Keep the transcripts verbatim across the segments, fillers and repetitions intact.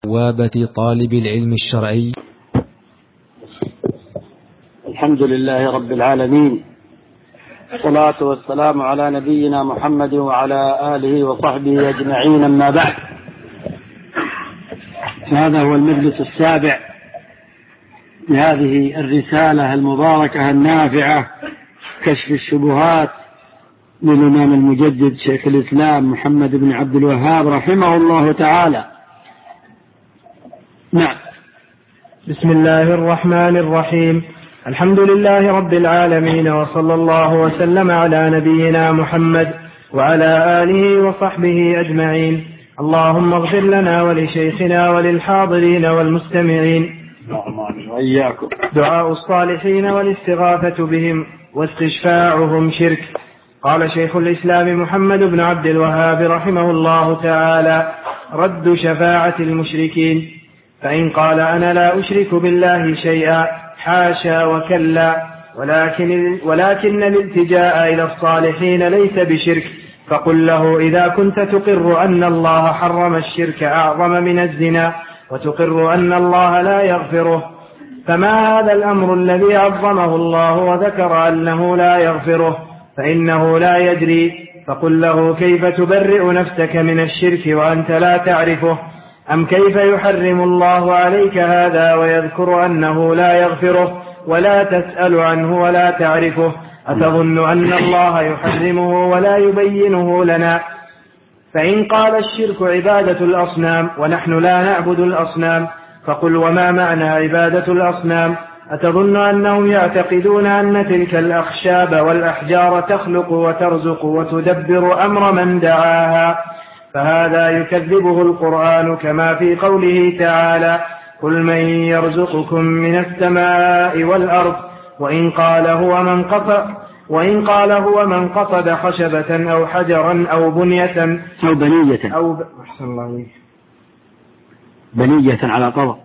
بوابة طالب العلم الشرعي. الحمد لله رب العالمين، والصلاة والسلام على نبينا محمد وعلى آله وصحبه أجمعين، أما بعد. هذا هو المجلس السابع لهذه الرسالة المباركة النافعة، كشف الشبهات للإمام المجدد شيخ الإسلام محمد بن عبد الوهاب رحمه الله تعالى. نعم. بسم الله الرحمن الرحيم. الحمد لله رب العالمين، وصلى الله وسلم على نبينا محمد وعلى آله وصحبه أجمعين. اللهم اغفر لنا ولشيخنا وللحاضرين والمستمعين. وإياكم. دعاء الصالحين والاستغاثة بهم واستشفاعهم شرك. قال شيخ الإسلام محمد بن عبد الوهاب رحمه الله تعالى: رد شفاعة المشركين. فإن قال أنا لا أشرك بالله شيئا، حاشا وكلا، ولكن, ولكن الالتجاء إلى الصالحين ليس بشرك، فقل له: إذا كنت تقر أن الله حرم الشرك أعظم من الزنا، وتقر أن الله لا يغفره، فما هذا الأمر الذي عظمه الله وذكر أنه لا يغفره؟ فإنه لا يدري. فقل له: كيف تبرئ نفسك من الشرك وأنت لا تعرفه؟ أم كيف يحرم الله عليك هذا ويذكر أنه لا يغفره ولا تسأل عنه ولا تعرفه؟ أتظن أن الله يحرمه ولا يبينه لنا؟ فإن قال الشرك عبادة الأصنام ونحن لا نعبد الأصنام، فقل: وما معنى عبادة الأصنام؟ أتظن أنهم يعتقدون أن تلك الأخشاب والأحجار تخلق وترزق وتدبر أمر من دعاها؟ فهذا يكذبه القرآن، كما في قوله تعالى: قل من يرزقكم من السماء والأرض. وإن قال هو من قصد وإن قال هو من قصد خشبة أو حجرا أو بنية أو بنية أو ب... أحسن الله عليك. بنية على قضاء.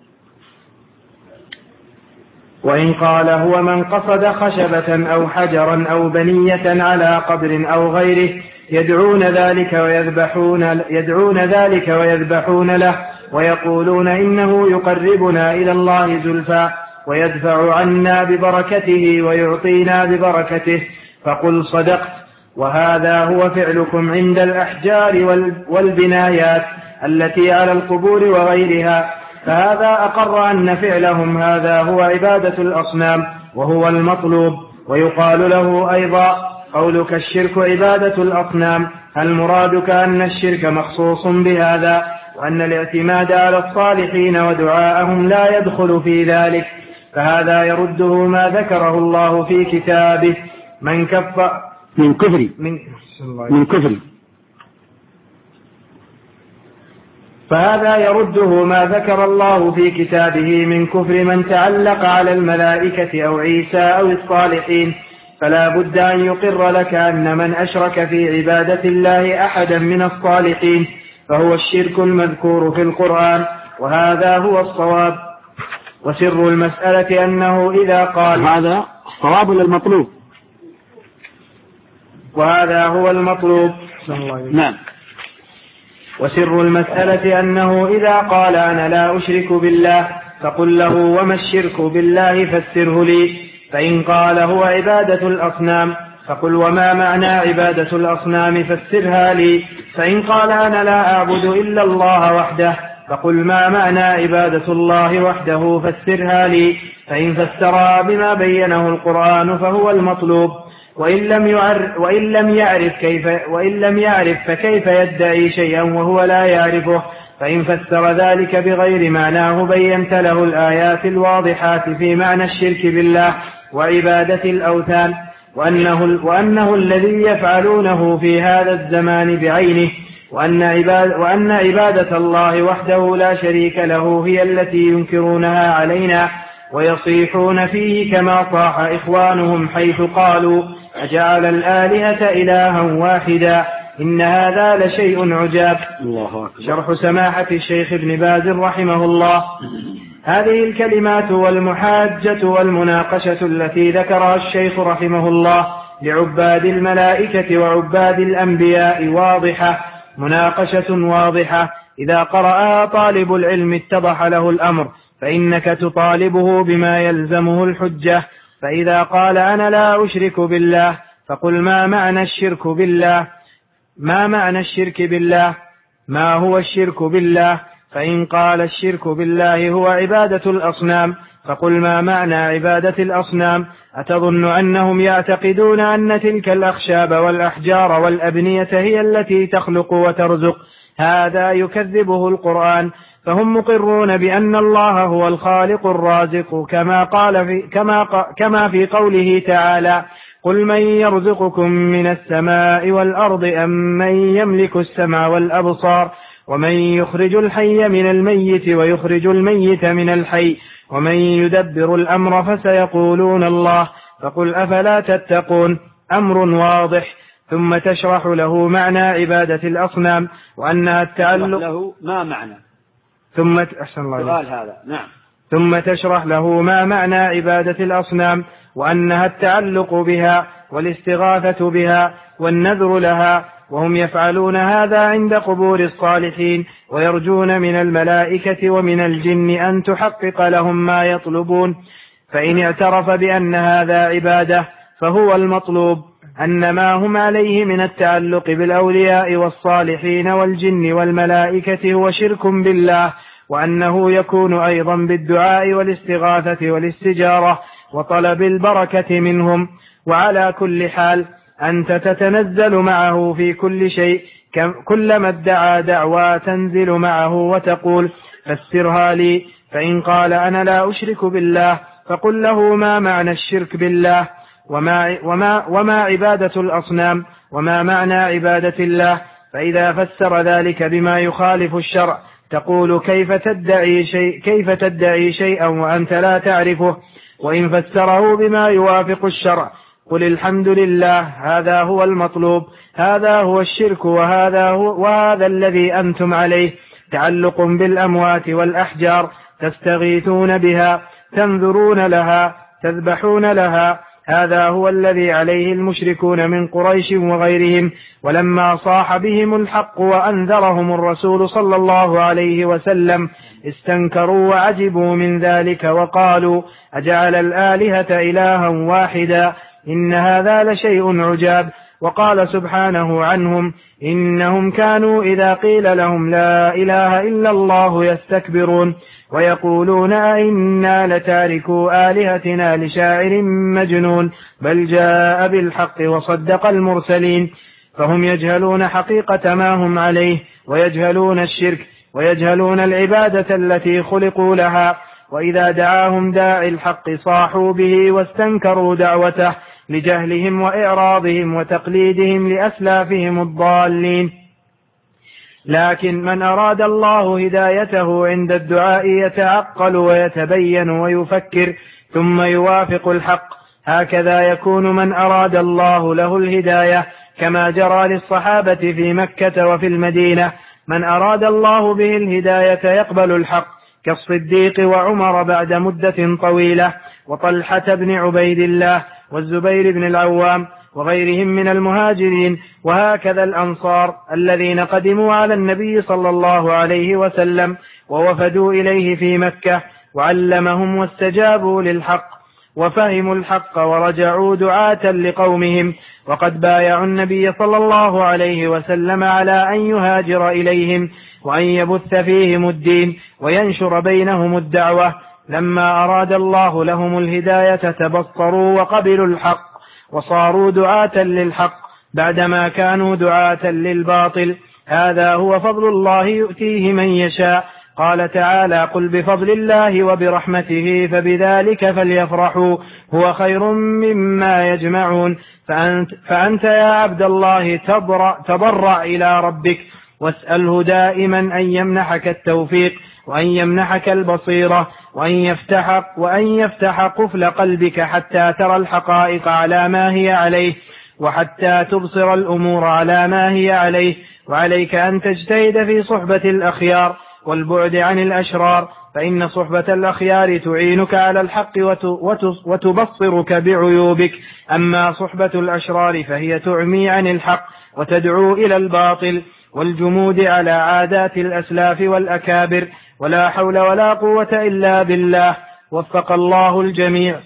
وإن قال هو من قصد خشبة أو حجرا أو بنية على قبر أو غيره، يدعون ذلك ويذبحون يدعون ذلك ويذبحون له، ويقولون إنه يقربنا إلى الله زلفى ويدفع عنا ببركته ويعطينا ببركته. فقل: صدقت، وهذا هو فعلكم عند الأحجار والبنايات التي على القبور وغيرها. فهذا أقر أن فعلهم هذا هو عبادة الأصنام وهو المطلوب. ويقال له أيضا: قولك الشرك عبادة الأصنام، هل مرادك أن الشرك مخصوص بهذا، وأن الاعتماد على الصالحين ودعاءهم لا يدخل في ذلك؟ فهذا يرده ما ذكره الله في كتابه من كفر من كفر من, من كفر فهذا يرده ما ذكر الله في كتابه من كفر من تعلق على الملائكة أو عيسى أو الصالحين. فلا بد أن يقر لك أن من أشرك في عبادة الله أحدا من الصالحين فهو الشرك المذكور في القرآن، وهذا هو الصواب. وسر المسألة أنه إذا قال هذا الصواب للمطلوب، وهذا هو المطلوب. نعم. وسر المسألة أنه إذا قال أنا لا أشرك بالله، فقل له: وما الشرك بالله؟ فسره لي. فإن قال هو عبادة الأصنام، فقل: وما معنى عبادة الأصنام؟ فسرها لي. فإن قال أنا لا أعبد إلا الله وحده، فقل: ما معنى عبادة الله وحده؟ فسرها لي. فإن فسرها بما بينه القرآن فهو المطلوب. وإن لم يعرف وإن لم يعرف كيف وإن لم يعرف فكيف يدعي شيئا وهو لا يعرفه؟ فإن فسر ذلك بغير معناه بينت له الآيات الواضحات في معنى الشرك بالله وعبادة الأوثان، وأنه, وأنه الذي يفعلونه في هذا الزمان بعينه، وأن, عباد وأن عبادة الله وحده لا شريك له هي التي ينكرونها علينا ويصيحون فيه كما صاح إخوانهم حيث قالوا: أجعل الآلهة إلها واحدا، إن هذا لشيء عجاب. الله أكبر. شرح سماحة الشيخ ابن باز رحمه الله. هذه الكلمات والمحاجة والمناقشة التي ذكرها الشيخ رحمه الله لعباد الملائكة وعباد الأنبياء واضحة، مناقشة واضحة إذا قرأها طالب العلم اتضح له الأمر، فإنك تطالبه بما يلزمه الحجة. فإذا قال أنا لا أشرك بالله فقل ما معنى الشرك بالله ما معنى الشرك بالله ما هو الشرك بالله؟ فإن قال الشرك بالله هو عبادة الأصنام فقل ما معنى عبادة الأصنام؟ أتظن أنهم يعتقدون أن تلك الأخشاب والأحجار والأبنية هي التي تخلق وترزق؟ هذا يكذبه القرآن، فهم مقرون بأن الله هو الخالق الرازق، كما قال في كما كما في قوله تعالى: قل من يرزقكم من السماء والأرض أم من يملك السمع والأبصار ومن يخرج الحي من الميت ويخرج الميت من الحي ومن يدبر الأمر فسيقولون الله، فقل أفلا تتقون؟ أمر واضح. ثم تشرح له معنى عبادة الأصنام وأنها التعلق له ما معنى ثم أحسن الله هذا نعم ثم تشرح له ما معنى عبادة الأصنام وأنها التعلق بها والاستغاثة بها والنذر لها، وهم يفعلون هذا عند قبور الصالحين ويرجون من الملائكة ومن الجن أن تحقق لهم ما يطلبون. فإن اعترف بأن هذا عبادة فهو المطلوب أن ما هم عليه من التعلق بالأولياء والصالحين والجن والملائكة هو شرك بالله، وأنه يكون أيضا بالدعاء والاستغاثة والاستجارة وطلب البركة منهم. وعلى كل حال أنت تتنزل معه في كل شيء، كلما ادعى دعوى تنزل معه وتقول فسرها لي. فإن قال أنا لا أشرك بالله فقل له ما معنى الشرك بالله وما, وما, وما عبادة الأصنام وما معنى عبادة الله. فإذا فسر ذلك بما يخالف الشرع تقول كيف تدعي, شيء كيف تدعي شيئا وأنت لا تعرفه؟ وإن فسره بما يوافق الشرع قل الحمد لله، هذا هو المطلوب، هذا هو الشرك، وهذا, هو وهذا الذي أنتم عليه، تعلق بالأموات والأحجار، تستغيثون بها، تنذرون لها، تذبحون لها، هذا هو الذي عليه المشركون من قريش وغيرهم. ولما صاح بهم الحق وأنذرهم الرسول صلى الله عليه وسلم استنكروا وعجبوا من ذلك وقالوا أجعل الآلهة إلها واحدا إن هذا لشيء عجاب. وقال سبحانه عنهم إنهم كانوا إذا قيل لهم لا إله إلا الله يستكبرون ويقولون أئنا لتاركوا آلهتنا لشاعر مجنون بل جاء بالحق وصدق المرسلين. فهم يجهلون حقيقة ما هم عليه ويجهلون الشرك ويجهلون العبادة التي خلقوا لها. وإذا دعاهم داعي الحق صاحوا به واستنكروا دعوته لجهلهم وإعراضهم وتقليدهم لأسلافهم الضالين. لكن من أراد الله هدايته عند الدعاء يتعقل ويتبين ويفكر ثم يوافق الحق. هكذا يكون من أراد الله له الهداية كما جرى للصحابة في مكة وفي المدينة. من أراد الله به الهداية يقبل الحق كالصديق وعمر بعد مدة طويلة وطلحة بن عبيد الله والزبير بن العوام وغيرهم من المهاجرين. وهكذا الأنصار الذين قدموا على النبي صلى الله عليه وسلم ووفدوا إليه في مكة وعلمهم واستجابوا للحق وفهموا الحق ورجعوا دعاة لقومهم، وقد بايعوا النبي صلى الله عليه وسلم على أن يهاجر إليهم وأن يبث فيهم الدين وينشر بينهم الدعوة. لما أراد الله لهم الهداية تبصروا وقبلوا الحق وصاروا دعاة للحق بعدما كانوا دعاة للباطل. هذا هو فضل الله يؤتيه من يشاء. قال تعالى قل بفضل الله وبرحمته فبذلك فليفرحوا هو خير مما يجمعون. فأنت, فأنت يا عبد الله تضرع, تضرع إلى ربك واسأله دائما أن يمنحك التوفيق وأن يمنحك البصيرة وأن يفتح, وأن يفتح قفل قلبك حتى ترى الحقائق على ما هي عليه وحتى تبصر الأمور على ما هي عليه. وعليك أن تجتهد في صحبة الأخيار والبعد عن الأشرار، فإن صحبة الأخيار تعينك على الحق وتبصرك بعيوبك، أما صحبة الأشرار فهي تعمي عن الحق وتدعو إلى الباطل. والجمود على عادات الأسلاف والأكابر، ولا حول ولا قوة إلا بالله. وفق الله الجميع.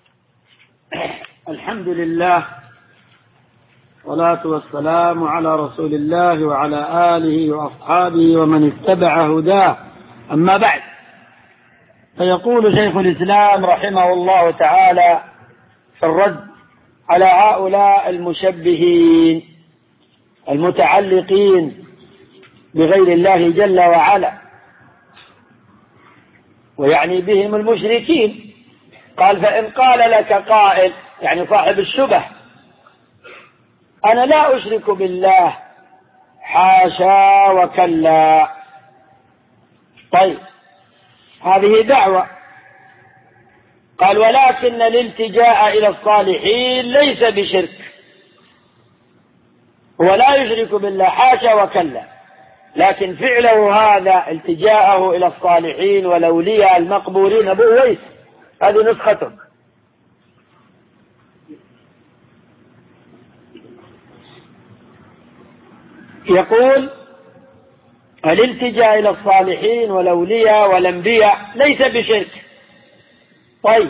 الحمد لله، والصلاة والسلام على رسول الله وعلى آله وأصحابه ومن اتبع هداه، أما بعد، فيقول شيخ الإسلام رحمه الله تعالى في الرد على هؤلاء المشبهين المتعلقين بغير الله جل وعلا، ويعني بهم المشركين. قال: فإن قال لك قائل، يعني صاحب الشبه: أنا لا أشرك بالله، حاشا وكلا. طيب، هذه دعوة. قال: ولكن الالتجاء إلى الصالحين ليس بشرك، هو لا يشرك بالله حاشا وكلا، لكن فعله هذا التجاءه إلى الصالحين والأولياء المقبورين أبو أويس، هذه نسخته. يقول: الالتجاء إلى الصالحين والأولياء والأنبياء ليس بشرك. طيب،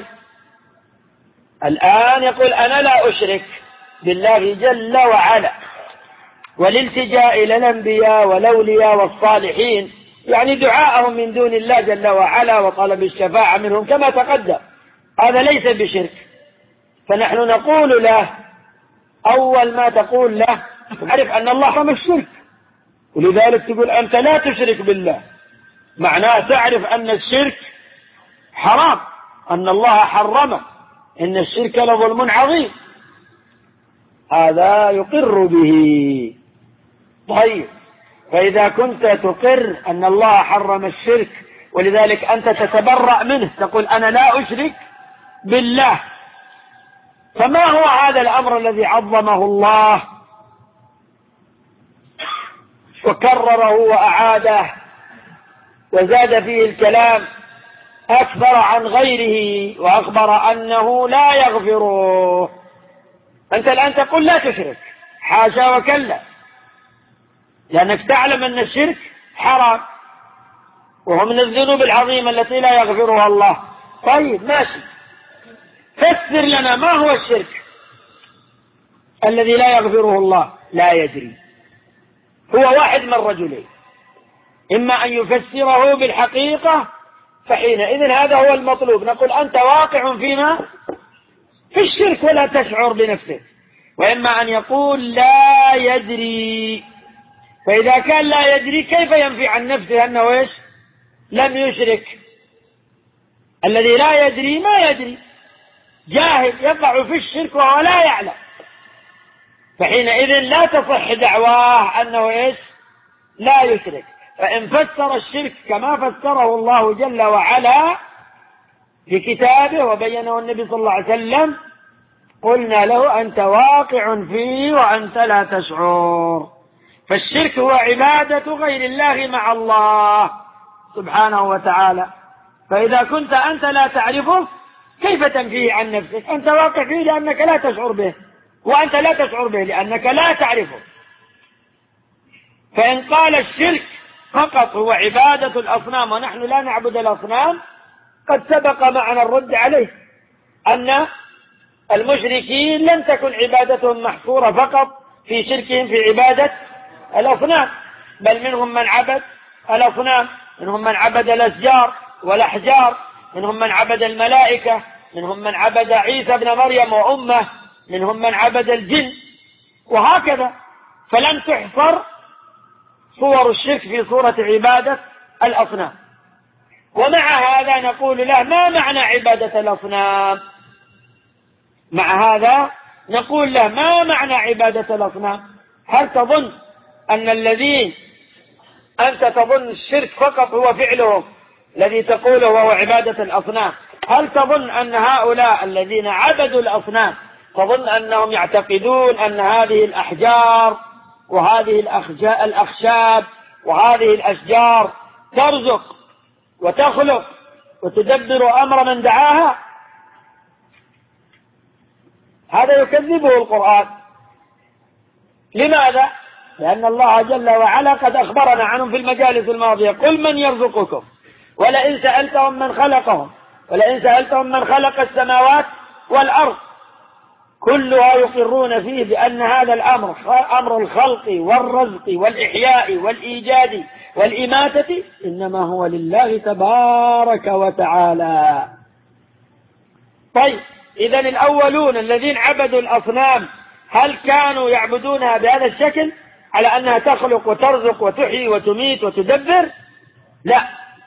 الآن يقول: أنا لا أشرك بالله جل وعلا، والالتجاء إلى الأنبياء والأولياء والصالحين يعني دعاءهم من دون الله جل وعلا وطلب الشفاعة منهم كما تقدم، هذا ليس بشرك. فنحن نقول له: أول ما تقول له تعرف أن الله حرم الشرك، ولذلك تقول أنت لا تشرك بالله، معناه تعرف أن الشرك حرام، أن الله حرمه، إن الشرك لظلم عظيم، هذا يقر به. طيب، فإذا كنت تقر أن الله حرم الشرك ولذلك أنت تتبرأ منه، تقول أنا لا أشرك بالله، فما هو هذا الأمر الذي عظمه الله وكرره وأعاده وزاد فيه الكلام أكثر عن غيره وأخبر أنه لا يغفره؟ أنت الآن تقول لا تشرك، حاشا وكلا، لأنك تعلم أن الشرك حرام وهو من الذنوب العظيمة التي لا يغفرها الله. طيب، ماشي، فسر لنا ما هو الشرك الذي لا يغفره الله. لا يدري، هو واحد من رجلين، إما أن يفسره بالحقيقة فحينئذ هذا هو المطلوب، نقول أنت واقع فيما في الشرك ولا تشعر بنفسك، وإما أن يقول لا يدري، فإذا كان لا يدري كيف ينفي عن نفسه أنه إيش؟ لم يشرك. الذي لا يدري ما يدري، جاهل يقع في الشرك وهو لا يعلم، فحينئذ لا تصح دعواه أنه إيش؟ لا يشرك. فإن فسر الشرك كما فسره الله جل وعلا في كتابه وبينه النبي صلى الله عليه وسلم قلنا له أنت واقع فيه وأنت لا تشعر. فالشرك هو عبادة غير الله مع الله سبحانه وتعالى، فإذا كنت أنت لا تعرفه كيف تنفيه عن نفسك؟ أنت واقع فيه لأنك لا تشعر به، وأنت لا تشعر به لأنك لا تعرفه. فإن قال الشرك فقط هو عبادة الأصنام ونحن لا نعبد الأصنام، قد سبق معنا الرد عليه أن المشركين لم تكن عبادتهم محصورة فقط في شركهم في عبادة الأصنام، بل منهم من عبد الأصنام، منهم من عبد الأشجار والأحجار، منهم من عبد الملائكة، منهم من عبد عيسى بن مريم وأمه، منهم من عبد الجن، وهكذا. فلم تحصر صور الشرك في صورة عبادة الأصنام. ومع هذا نقول له ما معنى عبادة الأصنام؟ مع هذا نقول له ما معنى عبادة الأصنام؟ هل تظن أن الذين أنت تظن الشرك فقط هو فعلهم الذي تقوله وهو عبادة الأصنام، هل تظن أن هؤلاء الذين عبدوا الأصنام تظن أنهم يعتقدون أن هذه الأحجار وهذه الأخشاب وهذه الأشجار ترزق وتخلق وتدبر أمر من دعاها؟ هذا يكذبه القرآن. لماذا؟ لأن الله جل وعلا قد أخبرنا عنهم في المجالس الماضية: قل من يرزقكم ولئن سألتهم من خلقهم ولئن سألتهم من خلق السماوات والأرض. كلها يقرون فيه بأن هذا الأمر أمر الخلق والرزق والإحياء والإيجاد والإماتة إنما هو لله تبارك وتعالى. طيب، إذن الأولون الذين عبدوا الأصنام هل كانوا يعبدونها بهذا الشكل على أنها تخلق وترزق وتحيي وتميت وتدبر؟ لا.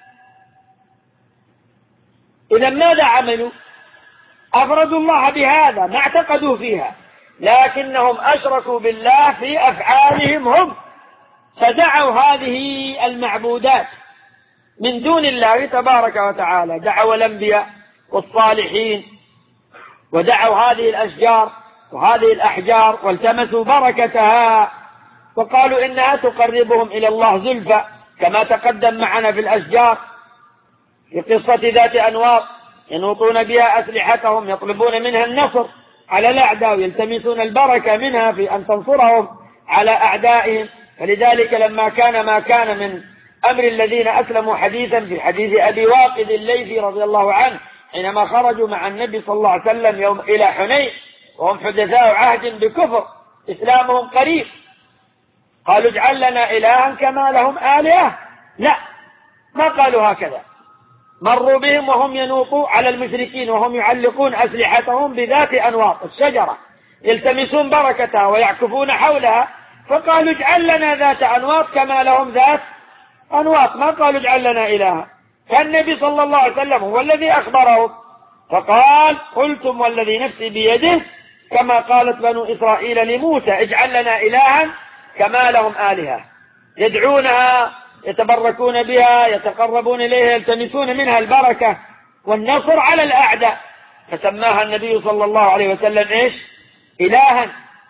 إذن ماذا عملوا؟ أفردوا الله بهذا، ما اعتقدوا فيها، لكنهم أشركوا بالله في أفعالهم هم، فدعوا هذه المعبودات من دون الله تبارك وتعالى. دعوا الأنبياء والصالحين، ودعوا هذه الأشجار وهذه الأحجار، والتمسوا بركتها، وقالوا إنها تقربهم إلى الله زلفى، كما تقدم معنا في الأشجار في قصة ذات أنواط، ينوطون بها أسلحتهم، يطلبون منها النصر على الأعداء، ويلتمسون البركة منها في أن تنصرهم على أعدائهم. فلذلك لما كان ما كان من أمر الذين أسلموا حديثا في حديث أبي واقد الليثي رضي الله عنه، حينما خرجوا مع النبي صلى الله عليه وسلم يوم إلى حنين وهم حدثاء عهد بكفر، إسلامهم قريب، قالوا اجعل لنا إلها كما لهم آلهة. لا، ما قالوا هكذا، مروا بهم وهم ينوطوا على المشركين وهم يعلقون أسلحتهم بذات أنواط الشجرة، يلتمسون بركتها ويعكفون حولها، فقالوا اجعل لنا ذات أنواط كما لهم ذات أنواط، ما قالوا اجعل لنا إلها. فالنبي صلى الله عليه وسلم هو الذي أخبره، فقال قلتم والذي نفسي بيده كما قالت بنو إسرائيل لموسى اجعل لنا إلها كما لهم آلهة، يدعونها، يتبركون بها، يتقربون إليها، يلتمسون منها البركة والنصر على الأعداء، فسماها النبي صلى الله عليه وسلم إيش؟ إلها،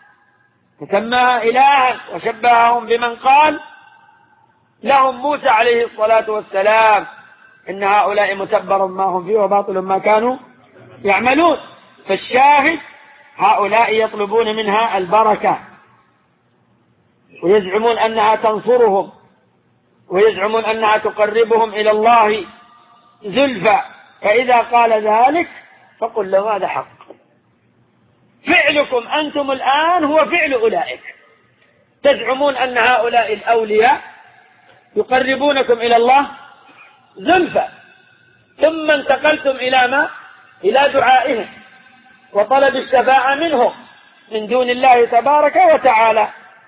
فسماها إلها، وشبههم بمن قال لهم موسى عليه الصلاة والسلام إن هؤلاء متبر ما هم فيه وباطل ما كانوا يعملون. فالشاهد هؤلاء يطلبون منها البركة، ويزعمون أنها تنصرهم، ويزعمون أنها تقربهم إلى الله زلفى. فإذا قال ذلك فقل له هذا حق، فعلكم أنتم الآن هو فعل أولئك، تزعمون أن هؤلاء الأولياء يقربونكم إلى الله زلفى، ثم انتقلتم إلى ما؟ إلى دعائهم وطلب الشفاعة منهم من دون الله تبارك وتعالى،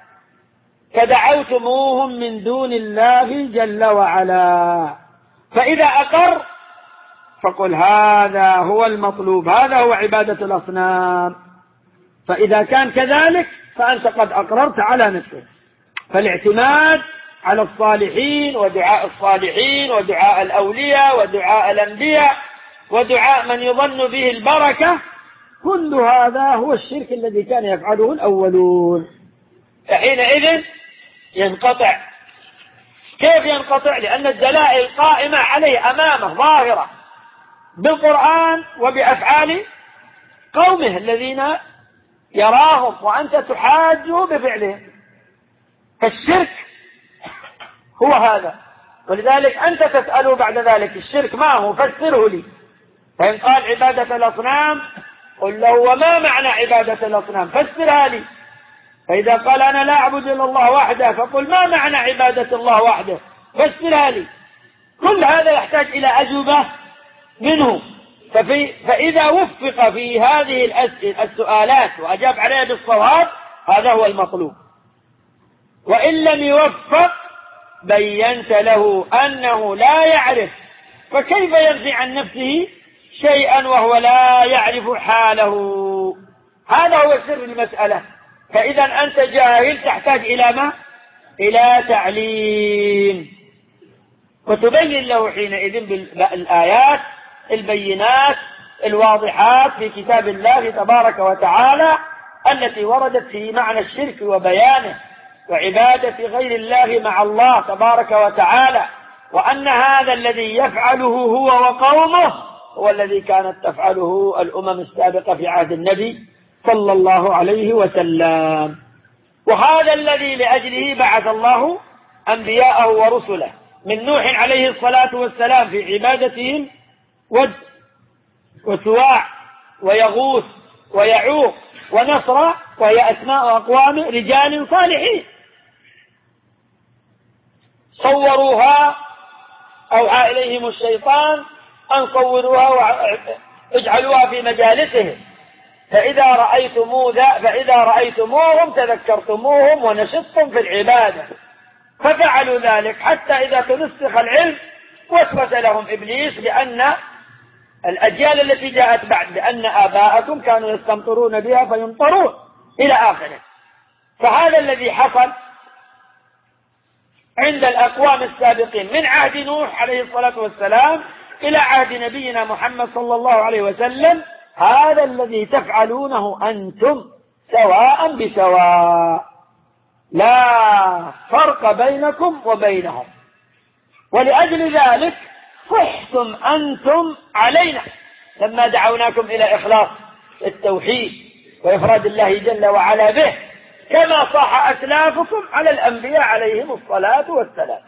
فدعوتموهم من دون الله جل وعلا. فإذا أقر فقل هذا هو المطلوب، هذا هو عبادة الأصنام. فإذا كان كذلك فأنت قد أقررت على نفسك. فالاعتماد على الصالحين ودعاء الصالحين ودعاء الأولياء ودعاء الأنبياء ودعاء من يظن به البركة، كل هذا هو الشرك الذي كان يفعله الأولون. فحينئذ ينقطع. كيف ينقطع؟ لأن الدلائل قائمة عليه أمامه ظاهرة بالقرآن وبأفعال قومه الذين يراهم، وأنت تحاجه بفعلهم. فالشرك هو هذا، ولذلك أنت تسأله بعد ذلك الشرك ما هو؟ فسره لي. فإن قال عبادة الأصنام قل له وما معنى عبادة الأصنام؟ فسرها لي. فإذا قال أنا لا أعبد إلا الله وحده فقل ما معنى عبادة الله وحده؟ فسرها لي. كل هذا يحتاج إلى أجوبة منه. ففي فإذا وفق في هذه السؤالات وأجاب عليها بالصواب هذا هو المطلوب، وإن لم يوفق بينت له أنه لا يعرف، فكيف ينفي عن نفسه شيئا وهو لا يعرف حاله؟ هذا هو سر المسألة. فإذا أنت جاهل تحتاج إلى ما؟ إلى تعليم، وتبين له حينئذ بالآيات البينات الواضحات في كتاب الله تبارك وتعالى التي وردت في معنى الشرك وبيانه وعبادة غير الله مع الله تبارك وتعالى، وأن هذا الذي يفعله هو وقومه هو الذي كانت تفعله الأمم السابقة في عهد النبي صلى الله عليه وسلم. وهذا الذي لأجله بعث الله أنبياءه ورسله، من نوح عليه الصلاة والسلام في عبادتهم ود وسواع ويغوث ويعوق ونصر، وهي أسماء أقوام رجال صالحين صوروها، أوحى إليهم الشيطان أن صوروها واجعلوها في مجالسهم، فإذا رأيتموه فإذا رأيتموهم تذكرتموهم ونشطتم في العبادة، ففعلوا ذلك حتى إذا تنسخ العلم وسوس لهم إبليس بأن الأجيال التي جاءت بعد بأن آباءكم كانوا يستمطرون بها فيمطرون إلى آخره. فهذا الذي حصل عند الأقوام السابقين من عهد نوح عليه الصلاة والسلام إلى عهد نبينا محمد صلى الله عليه وسلم، هذا الذي تفعلونه أنتم سواء بسواء، لا فرق بينكم وبينهم. ولأجل ذلك صحتم أنتم علينا لما دعوناكم إلى إخلاص التوحيد وإفراد الله جل وعلا به، كما صح أسلافكم على الأنبياء عليهم الصلاة والسلام.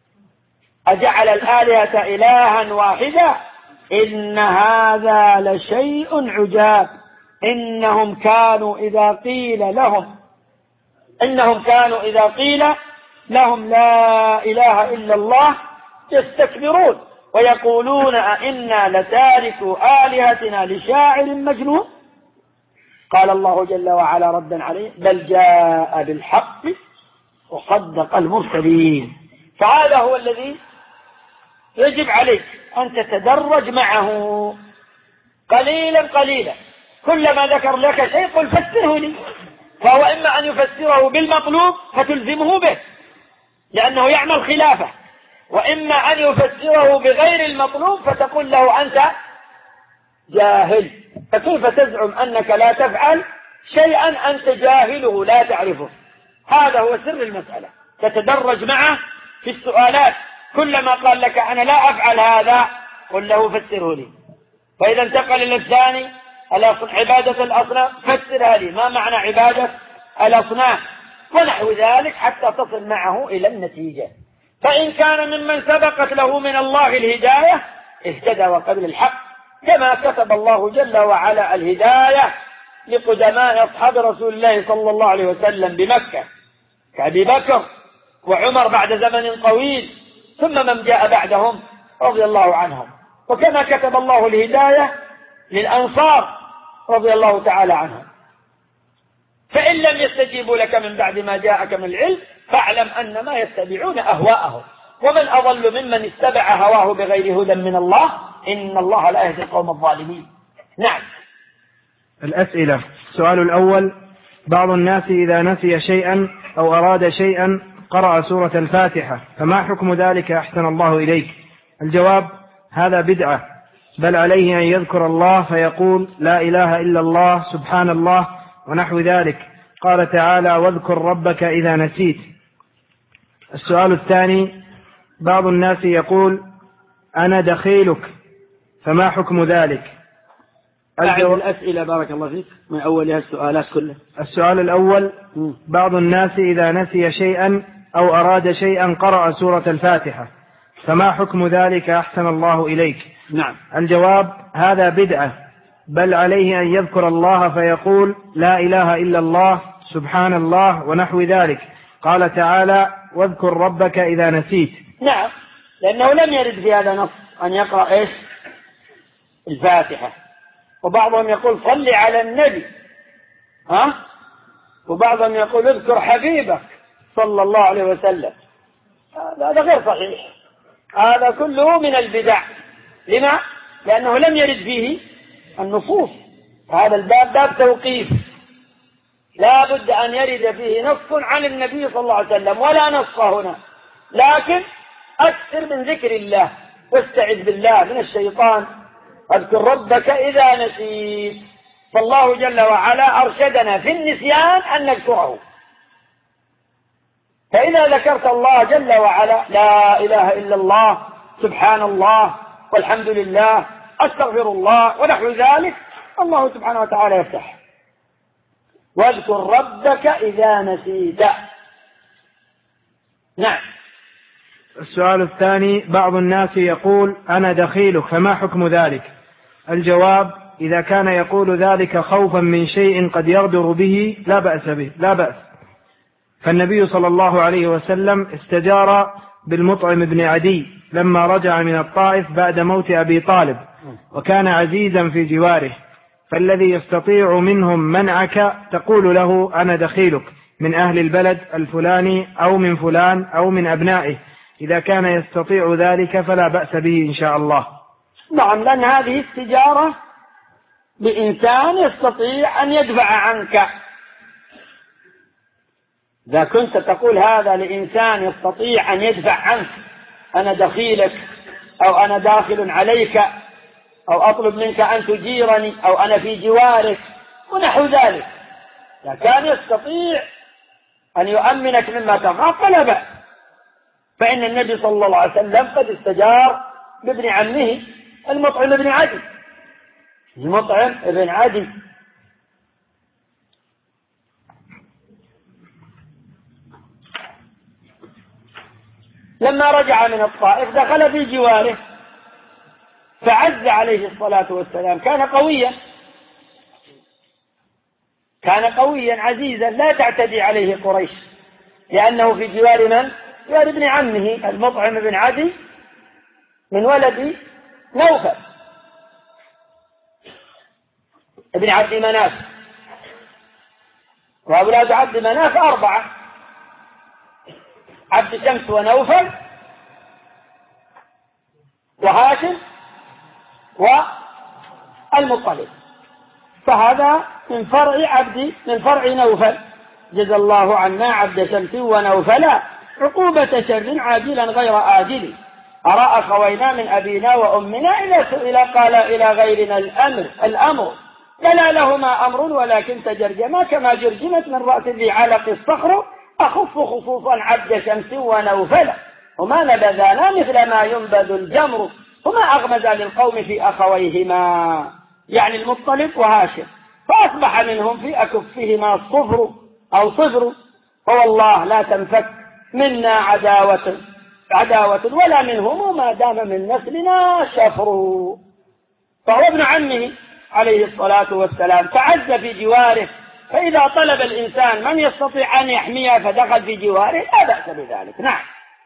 أجعل الآلهة إلها واحدا إن هذا لشيء عجاب إنهم كانوا إذا قيل لهم إنهم كانوا إذا قيل لهم لا إله إلا الله يستكبرون ويقولون أئنا لتاركوا آلهتنا لشاعر مجنون. قال الله جل وعلا ردا عليه بل جاء بالحق وصدق المرسلين. فهذا هو الذي يجب عليك أن تتدرج معه قليلا قليلا، كلما ذكر لك شيء قل فسره لي، فهو إما أن يفسره بالمطلوب فتلزمه به لأنه يعمل خلافه، وإما أن يفسره بغير المطلوب فتقول له أنت جاهل، فكيف تزعم أنك لا تفعل شيئا أنت جاهله لا تعرفه. هذا هو سر المسألة، تتدرج معه في السؤالات، كلما قال لك أنا لا أفعل هذا قل له فسره لي، فإذا انتقل إلى الثاني عبادة الأصنام فسرها لي، ما معنى عبادة الأصنام ونحو ذلك حتى تصل معه إلى النتيجة. فإن كان ممن سبقت له من الله الهداية اهتدى وقبل الحق، كما كتب الله جل وعلا الهداية لقدماء أصحاب رسول الله صلى الله عليه وسلم بمكة كأبي بكر وعمر بعد زمن طويل، ثم من جاء بعدهم رضي الله عنهم، وكما كتب الله الهداية للأنصار رضي الله تعالى عنهم. فإن لم يستجيبوا لك من بعد ما جاءك من العلم فاعلم أنما يتبعون أهواءهم، ومن أضل ممن اتبع هواه بغير هدى من الله إن الله لا يهدي القوم الظالمين. نعم. الأسئلة. السؤال الأول: بعض الناس إذا نسي شيئا أو أراد شيئا قرأ سورة الفاتحة، فما حكم ذلك أحسن الله إليك؟ الجواب: هذا بدعة، بل عليه أن يذكر الله فيقول لا إله إلا الله سبحان الله ونحو ذلك. قال تعالى: واذكر ربك إذا نسيت. السؤال الثاني: بعض الناس يقول أنا دخيلك، فما حكم ذلك؟ الجو... الأسئلة بارك الله فيك من أولها السؤالات كلها. السؤال الأول: بعض الناس إذا نسي شيئا أو أراد شيئا قرأ سورة الفاتحة، فما حكم ذلك أحسن الله إليك؟ نعم. الجواب: هذا بدعة، بل عليه أن يذكر الله فيقول لا إله إلا الله سبحان الله ونحو ذلك. قال تعالى: واذكر ربك إذا نسيت. نعم، لأنه لم يرد في هذا نص أن يقرأ إيش الفاتحة، وبعضهم يقول صل على النبي، ها، وبعضهم يقول اذكر حبيبك صلى الله عليه وسلم. هذا غير صحيح، هذا كله من البدع. لما؟ لأنه لم يرد فيه النصوص. هذا الباب باب توقيف، لا بد أن يرد فيه نص عن النبي صلى الله عليه وسلم، ولا نص هنا، لكن أكثر من ذكر الله واستعذ بالله من الشيطان. اذكر ربك إذا نسيت، فالله جل وعلا أرشدنا في النسيان أن نذكره، فإذا ذكرت الله جل وعلا لا إله إلا الله سبحان الله والحمد لله أستغفر الله ونحو ذلك، الله سبحانه وتعالى يفتح. واذكر ربك إذا نسيت. نعم. السؤال الثاني: بعض الناس يقول أنا دخيلك، فما حكم ذلك؟ الجواب: إذا كان يقول ذلك خوفا من شيء قد يغدر به لا بأس به، لا بأس. فالنبي صلى الله عليه وسلم استجار بالمطعم بن عدي لما رجع من الطائف بعد موت أبي طالب، وكان عزيزا في جواره، فالذي يستطيع منهم منعك تقول له أنا دخيلك من أهل البلد الفلاني أو من فلان أو من أبنائه، إذا كان يستطيع ذلك فلا بأس به إن شاء الله. نعم، لأن هذه التجارة بإنسان يستطيع أن يدفع عنك. إذا كنت تقول هذا لإنسان يستطيع أن يدفع عنك، أنا دخيلك أو أنا داخل عليك أو أطلب منك أن تجيرني أو أنا في جوارك ونحو ذلك، إذا كان يستطيع أن يؤمنك مما تخاف فلا بأس. فإن النبي صلى الله عليه وسلم قد استجار بابن عمه المطعم بن عدي. المطعم بن عدي لما رجع من الطائف دخل في جواره فعز عليه الصلاة والسلام، كان قويا كان قويا عزيزا لا تعتدي عليه قريش، لأنه في جوار من؟ جوار ابن عمه المطعم بن عدي من ولد نوفل ابن عبد مناف، وأولاد عبد مناف أربعة: عبد شمس ونوفل وهاشم والمطلب، فهذا من فرع عبد من فرع نوفل. جزى الله عنا عبد شمس ونوفلا عقوبة شر عاجلا غير آجل، أرى أخوينا من أبينا وأمنا إذا سئل قال إلى غيرنا الأمر الأمر فلا لهما أمر ولكن تجرجما كما جرجمت من رأس ذي علق الصخر، أخف خصوصا عبد شمس ونوفلا وما نبذانا مثل ما ينبذ الجمر، هما أغمز للقوم في أخويهما يعني المطلب وهاشم، فأصبح منهم في أكفهما الصفر أو صفر، فوالله لا تنفك منا عداوة عداوة ولا منهم ما دام من نسلنا شفر. فهو ابن عمه عليه الصلاة والسلام فعز في جواره، فإذا طلب الإنسان من يستطيع أن يحميه فدخل في جواره لا بأس بذلك. نعم.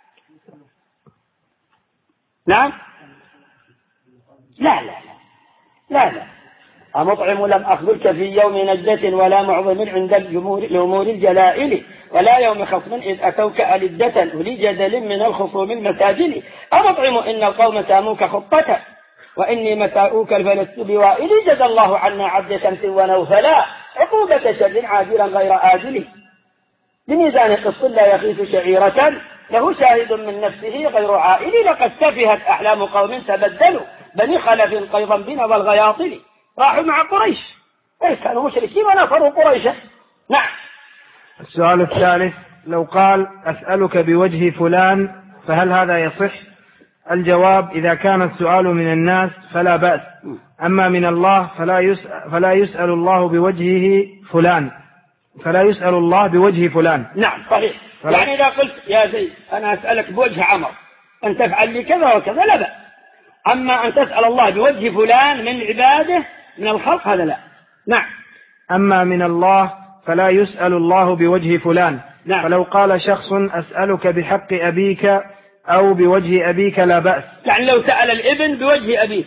نعم. لا لا لا لا لا أمطعم لم أخبرك في يوم نجدة ولا معظم عند الأمور الجلائل، ولا يوم خصم إذ أتوك ألدة ولي جدل من الخصوم المساجل، أمطعم إن القوم ساموك خطة وإني متاؤوك الفلست بوائل، جزى الله عنا عبد شمس ونوفلا عقوبة شر عاجلا غير آجل، بميزان قص لا يخيف شعيرة له شاهد من نفسه غير عائل، لقد سفهت أحلام قوم تبدلوا بني خلف قيضا بنظى الغياطل، راحوا مع قريش كانوا مشركين ونصروا قريشا. نعم. السؤال الثالث: لو قال أسألك بوجه فلان فهل هذا يصح؟ الجواب: إذا كان السؤال من الناس فلا بأس، أما من الله فلا يسأل, فلا يسأل الله بوجهه فلان فلا يسأل الله بوجه فلان. نعم صحيح. يعني إذا قلت يا زيد أنا أسألك بوجه عمر أن تفعل لي كذا وكذا لا بأس، أما أن تسأل الله بوجه فلان من عباده من الخلق هذا لا. نعم. أما من الله فلا يسأل الله بوجه فلان. نعم. فلو قال شخص أسألك بحق أبيك أو بوجه أبيك لا بأس. يعني لو سأل الابن بوجه أبيه،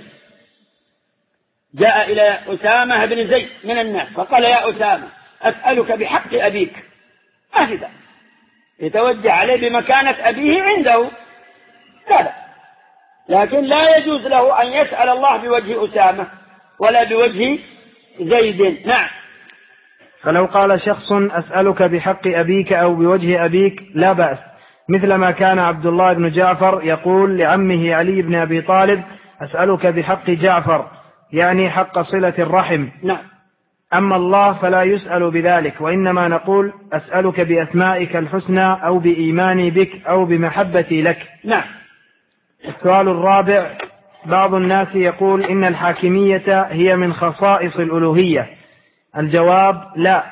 جاء إلى أسامة بن زيد من الناس فقال يا أسامة أسألك بحق أبيك، أهدا يتوجه عليه بمكانة أبيه عنده لا لا، لكن لا يجوز له أن يسأل الله بوجه أسامة ولا بوجه زيد. نعم. فلو قال شخص أسألك بحق أبيك أو بوجه أبيك لا بأس، مثل ما كان عبد الله بن جعفر يقول لعمه علي بن أبي طالب أسألك بحق جعفر، يعني حق صلة الرحم. نعم. أما الله فلا يسأل بذلك، وإنما نقول أسألك بأسمائك الحسنى أو بإيماني بك أو بمحبتي لك. نعم. السؤال الرابع: بعض الناس يقول إن الحاكمية هي من خصائص الألوهية. الجواب: لا،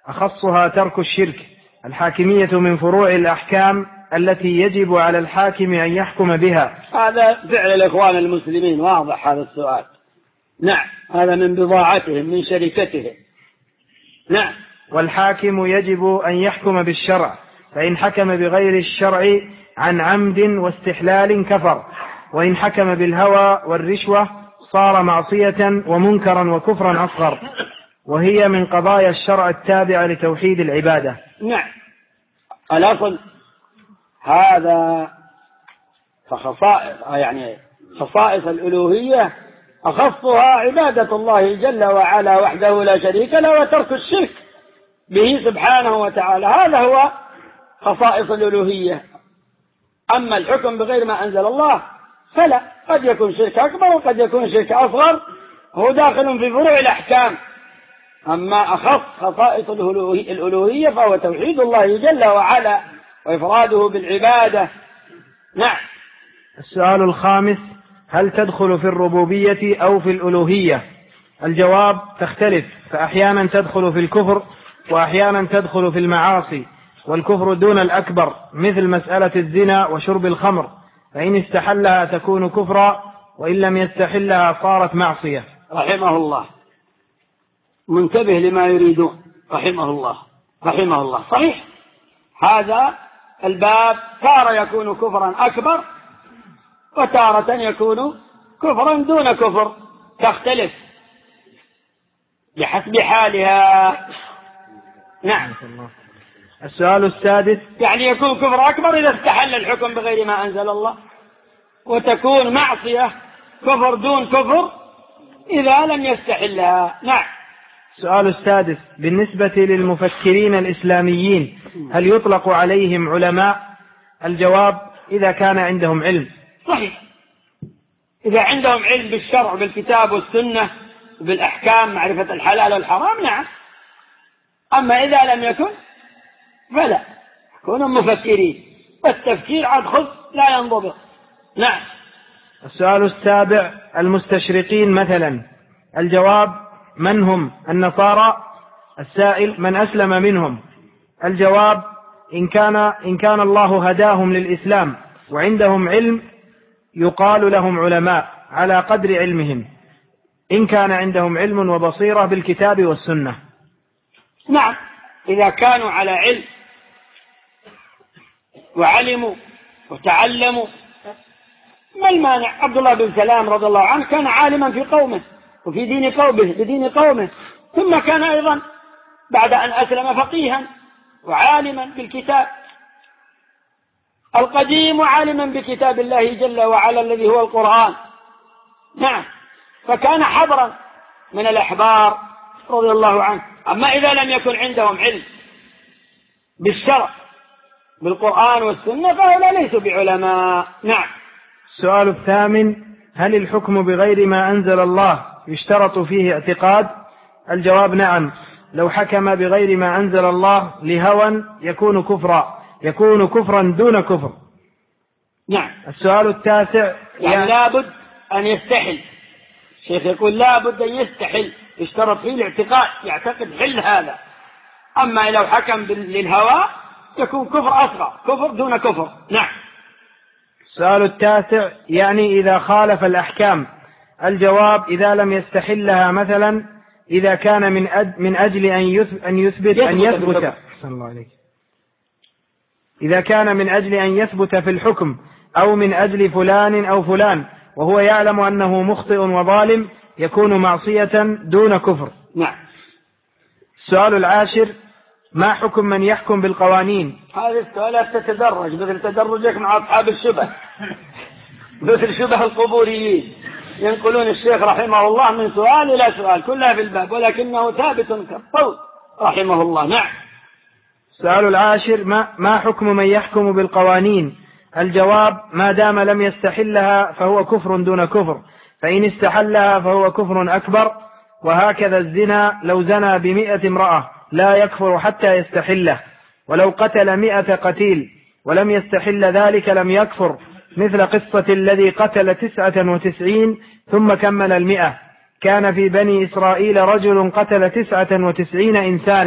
أخصها ترك الشرك. الحاكمية من فروع الأحكام التي يجب على الحاكم أن يحكم بها. هذا فعل الإخوان المسلمين، واضح هذا السؤال. نعم، هذا من بضاعتهم، من شركتهم. نعم. والحاكم يجب أن يحكم بالشرع، فإن حكم بغير الشرع عن عمد واستحلال كفر، وإن حكم بالهوى والرشوة صار معصية ومنكرا وكفرا أصغر، وهي من قضايا الشرع التابعة لتوحيد العبادة. نعم، الأصل هذا فخصائص، يعني خصائص الألوهية أخصها عبادة الله جل وعلا وحده لا شريك له، وترك الشرك به سبحانه وتعالى. هذا هو خصائص الألوهية. أما الحكم بغير ما أنزل الله فلا، قد يكون شرك أكبر وقد يكون شرك أصغر، هو داخل في فروع الأحكام. أما أخص خصائص الألوهية فهو توحيد الله جل وعلا وإفراده بالعبادة. نعم. السؤال الخامس: هل تدخل في الربوبية أو في الألوهية؟ الجواب: تختلف، فأحيانا تدخل في الكفر وأحيانا تدخل في المعاصي، والكفر دون الأكبر، مثل مسألة الزنا وشرب الخمر، فإن استحلها تكون كفرا، وإن لم يستحلها صارت معصية. رحمه الله منتبه لما يريدون، رحمه الله رحمه الله. صحيح، هذا الباب تارة يكون كفرا أكبر وتارة يكون كفرا دون كفر، تختلف بحسب حالها. نعم. السؤال السادس: يعني يكون كفر أكبر إذا استحل الحكم بغير ما أنزل الله، وتكون معصية كفر دون كفر إذا لم يستحلها. نعم. السؤال السادس: بالنسبة للمفكرين الإسلاميين هل يطلق عليهم علماء؟ الجواب: إذا كان عندهم علم. صحيح، إذا عندهم علم بالشرع بالكتاب والسنة بالأحكام، معرفة الحلال والحرام، نعم. أما إذا لم يكن فلا، يكونوا مفكرين، والتفكير عاد خذ لا ينضبط. نعم. السؤال السابع: المستشرقين مثلا. الجواب: من هم؟ النصارى. السائل: من أسلم منهم؟ الجواب: إن كان, إن كان الله هداهم للإسلام وعندهم علم يقال لهم علماء على قدر علمهم، إن كان عندهم علم وبصيرة بالكتاب والسنة. نعم، إذا كانوا على علم وعلموا وتعلموا، ما المانع؟ عبد الله بن سلام رضي الله عنه كان عالما في قومه وفي دين قومه بدين قومه، ثم كان أيضا بعد أن أسلم فقيها وعالما بالكتاب القديم وعالما بكتاب الله جل وعلا الذي هو القرآن. نعم، فكان حبرا من الأحبار رضي الله عنه. أما إذا لم يكن عندهم علم بالشرع بالقرآن والسنة فهؤلاء ليسوا بعلماء. نعم. السؤال الثامن: هل الحكم بغير ما أنزل الله يشترط فيه اعتقاد؟ الجواب: نعم، لو حكم بغير ما أنزل الله لهوى يكون كفرا، يكون كفرا دون كفر. نعم. السؤال التاسع: يعني, يعني لابد أن يستحل. الشيخ يقول لابد أن يستحل، يشترط فيه الاعتقاد، يعتقد حل هذا. أما لو حكم للهوى يكون كفر أصغر، كفر دون كفر. نعم. السؤال التاسع: يعني إذا خالف الأحكام. الجواب: إذا لم يستحلها، مثلا إذا كان من أد من أجل أن يثبت أن يثبت أن يثبت الله عليك. إذا كان من أجل أن يثبت في الحكم، أو من أجل فلان أو فلان وهو يعلم أنه مخطئ وظالم، يكون معصية دون كفر. نعم. السؤال العاشر: ما حكم من يحكم بالقوانين؟ هذه السؤالات تتدرج مثل تدرجك مع أصحاب الشبه مثل شبه القبوريين، ينقلون الشيخ رحمه الله من سؤال إلى سؤال كلها في الباب، ولكنه ثابت كالصوت رحمه الله. نعم. السؤال العاشر: ما, ما حكم من يحكم بالقوانين؟ الجواب: ما دام لم يستحلها فهو كفر دون كفر، فإن استحلها فهو كفر أكبر. وهكذا الزنا، لو زنى بمئة امرأة لا يكفر حتى يستحله، ولو قتل مئة قتيل ولم يستحل ذلك لم يكفر، مثل قصة الذي قتل تسعة وتسعين ثم كمل المئة. كان في بني إسرائيل رجل قتل تسعة وتسعين إنسانا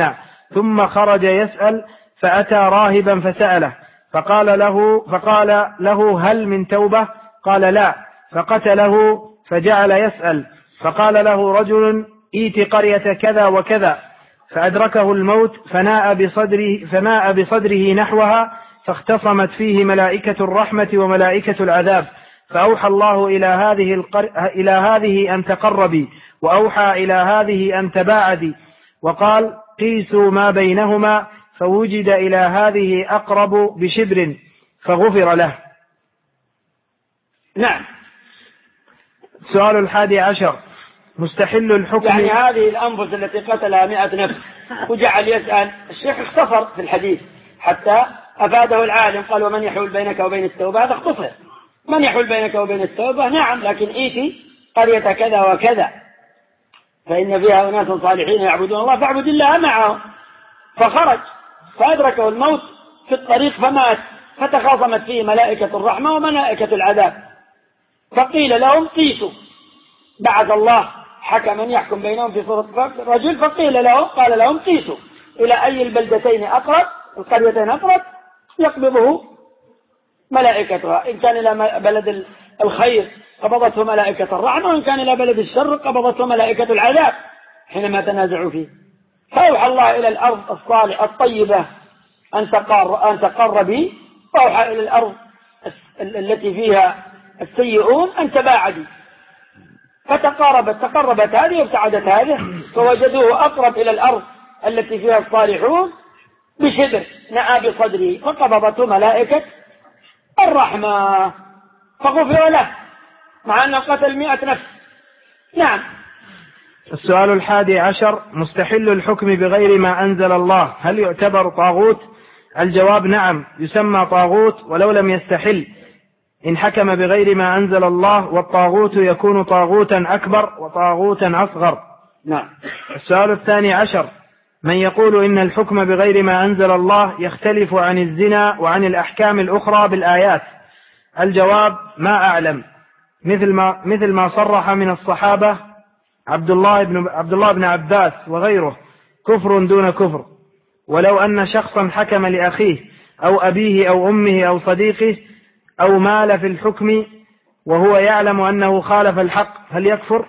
ثم خرج يسأل فأتى راهبا فسأله فقال له, فقال له هل من توبة؟ قال لا، فقتله فجعل يسأل فقال له رجل ائت قرية كذا وكذا، فأدركه الموت فناء بصدره, فناء بصدره نحوها، فاختصمت فيه ملائكة الرحمة وملائكة العذاب، فأوحى الله إلى هذه, القر... إلى هذه أن تقربي، وأوحى إلى هذه أن تباعدي، وقال قيسوا ما بينهما، فوجد إلى هذه أقرب بشبر فغفر له. نعم. السؤال الحادي عشر مستحل الحكم. يعني هذه الأنفس التي قتلها مئة نفس وجعل يسأل، الشيخ اختصر في الحديث حتى أفاده العالم، قال ومن يحول بينك وبين التوبة، هذا اختصر، من يحول بينك وبين التوبة نعم، لكن ايتي قرية كذا وكذا فإن فيها أناس صالحين يعبدون الله فاعبد الله معهم. فخرج فأدركه الموت في الطريق فمات، فتخاصمت فيه ملائكة الرحمة وملائكة العذاب، فقيل لهم قيسوا، بعث الله حكما يحكم بينهم في صورة رجل، فقيل لهم قال لهم قيسوا إلى أي البلدتين أقرب، القريتين أقرب يقبضه ملائكتها، إن كان إلى بلد الخير قبضته ملائكة الرحمة، وإن كان إلى بلد الشر قبضته ملائكة العذاب حينما تنازعوا فيه. فأوحى الله إلى الأرض الصالحة الطيبة أن تقر, أن تقر بي، وأوحى إلى الأرض التي فيها السيئون أن تباعدي، فتقاربت تقربت هذه وابتعدت هذه، فوجدوه أقرب إلى الأرض التي فيها الصالحون بشبر نأى بصدره، فقبضته ملائكة الرحمة فغفر له مع أنه قتل مئة نفس. نعم. السؤال الحادي عشر مستحل الحكم بغير ما أنزل الله، هل يعتبر طاغوت؟ الجواب نعم، يسمى طاغوت ولو لم يستحل إن حكم بغير ما أنزل الله، والطاغوت يكون طاغوتا أكبر وطاغوتا أصغر. نعم. السؤال الثاني عشر من يقول إن الحكم بغير ما أنزل الله يختلف عن الزنا وعن الأحكام الأخرى بالآيات. الجواب ما أعلم، مثل ما, مثل ما صرح من الصحابة عبد الله بن, عبد الله بن عباس وغيره كفر دون كفر، ولو أن شخصا حكم لأخيه أو أبيه أو أمه أو صديقه أو مال في الحكم وهو يعلم أنه خالف الحق هل يكفر؟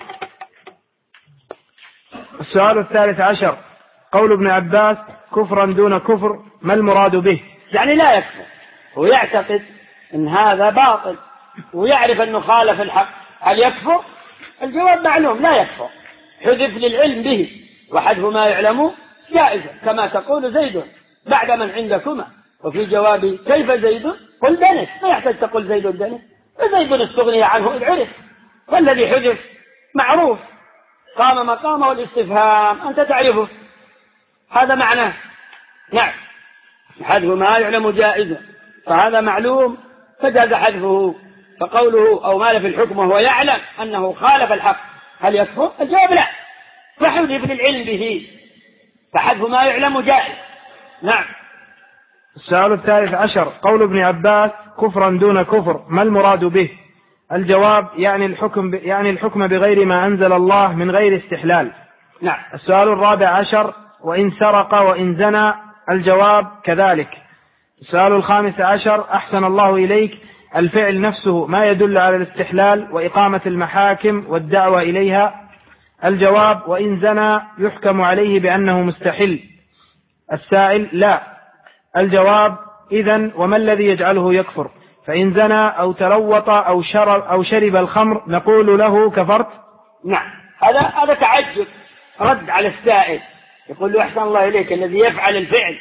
السؤال الثالث عشر قول ابن عباس كفرا دون كفر، ما المراد به؟ يعني لا يكفر، ويعتقد أن هذا باطل ويعرف أنه خالف الحق، هل يكفر؟ الجواب معلوم لا يكفر، حذف للعلم به، وحذف ما يعلم جائز كما تقول زيد بعد من عندكما، وفي جوابي كيف زيد قل دنس، ما يحتاج تقول زيد دنس، فزيد استغني عنه إذ عرف، والذي حذف معروف قام مقامه الاستفهام أنت تعرفه، هذا معناه. نعم. حذف ما يعلم جائز، فهذا معلوم فجاز حذفه، فقوله أو مال في الحكم وهو يعلم أنه خالف الحق هل يكفر؟ الجواب لا، فحذف للعلم به، فحذف ما يعلم جائز. نعم. السؤال الثالث عشر قول ابن عباس كفرا دون كفر، ما المراد به؟ الجواب يعني الحكم, ب... يعني الحكم بغير ما أنزل الله من غير استحلال. نعم. السؤال الرابع عشر وإن سرق وإن زنى، الجواب كذلك. السؤال الخامس عشر أحسن الله إليك، الفعل نفسه ما يدل على الاستحلال وإقامة المحاكم والدعوة إليها؟ الجواب وإن زنى يحكم عليه بأنه مستحل. السائل لا. الجواب إذن وما الذي يجعله يكفر؟ فإن زنى أو تلوط أو شرب, أو شرب الخمر نقول له كفرت؟ نعم. هذا هذا تعجب، رد على السائل، يقول له أحسن الله إليك الذي يفعل الفعل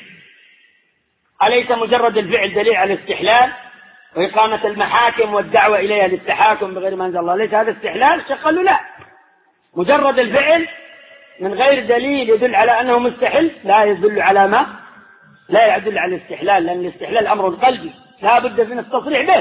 أليس مجرد الفعل دليل على الاستحلال وإقامة المحاكم والدعوة إليها للتحاكم بغير ما أنزل الله، ليس هذا استحلال؟ قال له لا، مجرد الفعل من غير دليل يدل على أنه مستحل لا يدل على ما لا يدل على الاستحلال، لأن الاستحلال أمر قلبي لا بد من التصريح به.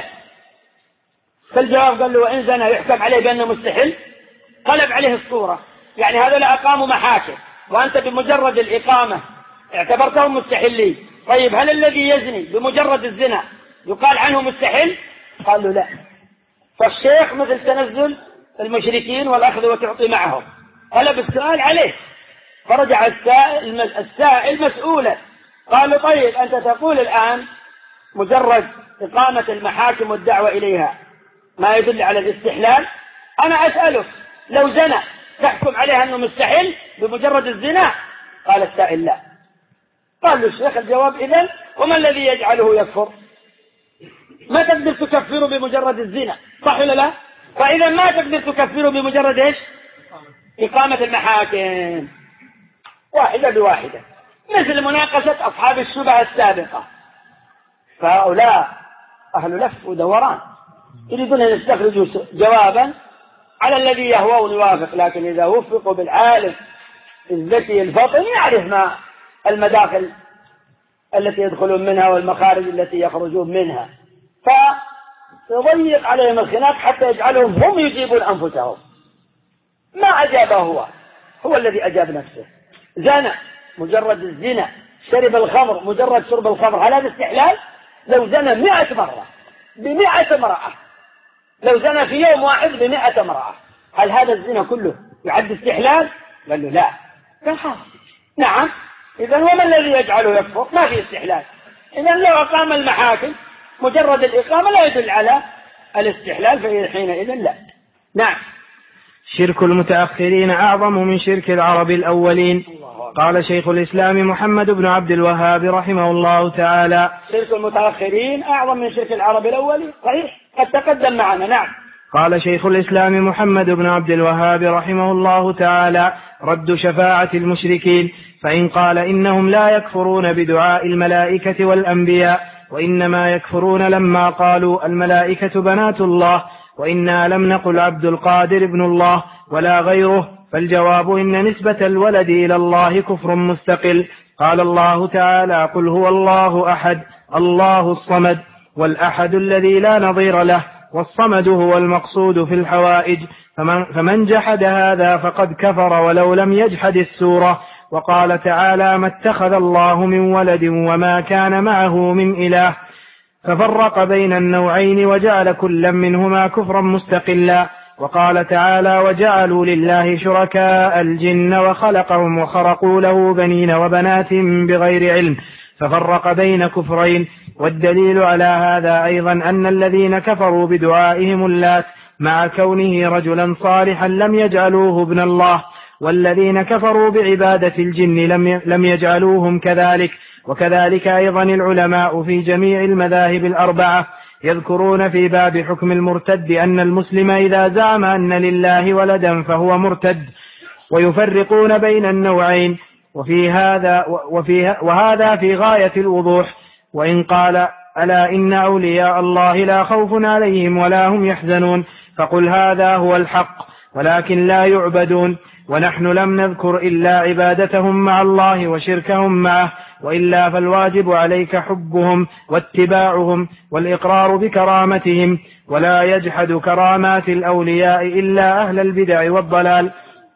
فالجواب قال له وإن زنى يحكم عليه بأنه مستحل، قلب عليه الصورة، يعني هذا لا أقاموا محاكم وأنت بمجرد الإقامة اعتبرتهم مستحلين، طيب هل الذي يزني بمجرد الزنا يقال عنه مستحل؟ قال له لا. فالشيخ مثل تنزل المشركين والأخذ وتعطي معهم، قلب السؤال عليه، فرجع السائل, السائل مسؤولا، قال طيب أنت تقول الآن مجرد إقامة المحاكم والدعوة إليها ما يدل على الاستحلال، أنا أسألك لو زنى تحكم عليها أنه مستحل بمجرد الزنا؟ قال السائل لا. قال له الشيخ الجواب إذن وما الذي يجعله يكفر؟ ما تقدر تكفره بمجرد الزنا، صح ولا لا؟ فإذا ما تقدر تكفره بمجرد إيش؟ إقامة المحاكم، واحدة بواحدة، مثل مناقشة أصحاب الشبهة السابقة، فهؤلاء أهل لف ودوران يريدون أن يستخرجوا جوابا على الذي يهوون يوافق، لكن إذا وفقوا بالعالم الذكي الفطن يعرف ما المداخل التي يدخلون منها والمخارج التي يخرجون منها، فيضيق عليهم الخناق حتى يجعلهم هم يجيبون أنفسهم. ما أجابه هو، هو الذي أجاب نفسه. زنى مجرد الزنا، شرب الخمر مجرد شرب الخمر، هل هذا استحلال؟ لو زنى مئة مرة بمئة امرأة، لو زنى في يوم واحد بمئة امرأة، هل هذا الزنا كله يعد استحلال؟ قال له لا. قال نعم، إذن وما الذي يجعله يكفر؟ ما في استحلال. إذن لو أقام المحاكم مجرد الإقامة لا يدل على الاستحلال، فحينئذ لا. نعم. شرك المتأخرين أعظم من شرك العرب الأولين. قال شيخ الإسلام محمد بن عبد الوهاب رحمه الله تعالى: شرك المتأخرين أعظم من شرك العرب الأولين، صحيح، قد تقدم معنا. نعم. قال شيخ الإسلام محمد بن عبد الوهاب رحمه الله تعالى: رد شفاعة المشركين، فإن قال إنهم لا يكفرون بدعاء الملائكة والأنبياء، وإنما يكفرون لما قالوا الملائكة بنات الله، وإنا لم نقل عبد القادر ابن الله ولا غيره، فالجواب إن نسبة الولد إلى الله كفر مستقل. قال الله تعالى: قل هو الله أحد الله الصمد، والأحد الذي لا نظير له، والصمد هو المقصود في الحوائج، فمن, فمن جحد هذا فقد كفر ولو لم يجحد السورة. وقال تعالى: ما اتخذ الله من ولد وما كان معه من إله، ففرق بين النوعين وجعل كلا منهما كفرا مستقلا. وقال تعالى: وجعلوا لله شركاء الجن وخلقهم وخرقوا له بنين وبنات بغير علم، ففرق بين كفرين. والدليل على هذا أيضا أن الذين كفروا بدعائهم اللات مع كونه رجلا صالحا لم يجعلوه ابن الله، والذين كفروا بعبادة الجن لم يجعلوهم كذلك. وكذلك أيضا العلماء في جميع المذاهب الأربعة يذكرون في باب حكم المرتد أن المسلم إذا زعم أن لله ولدا فهو مرتد، ويفرقون بين النوعين، وفي هذا وفي وهذا في غاية الوضوح. وإن قال: ألا إن أولياء الله لا خوف عليهم ولا هم يحزنون، فقل هذا هو الحق، ولكن لا يعبدون، ونحن لم نذكر إلا عبادتهم مع الله وشركهم معه، وإلا فالواجب عليك حبهم واتباعهم والإقرار بكرامتهم، ولا يجحد كرامات الأولياء إلا أهل البدع والضلال.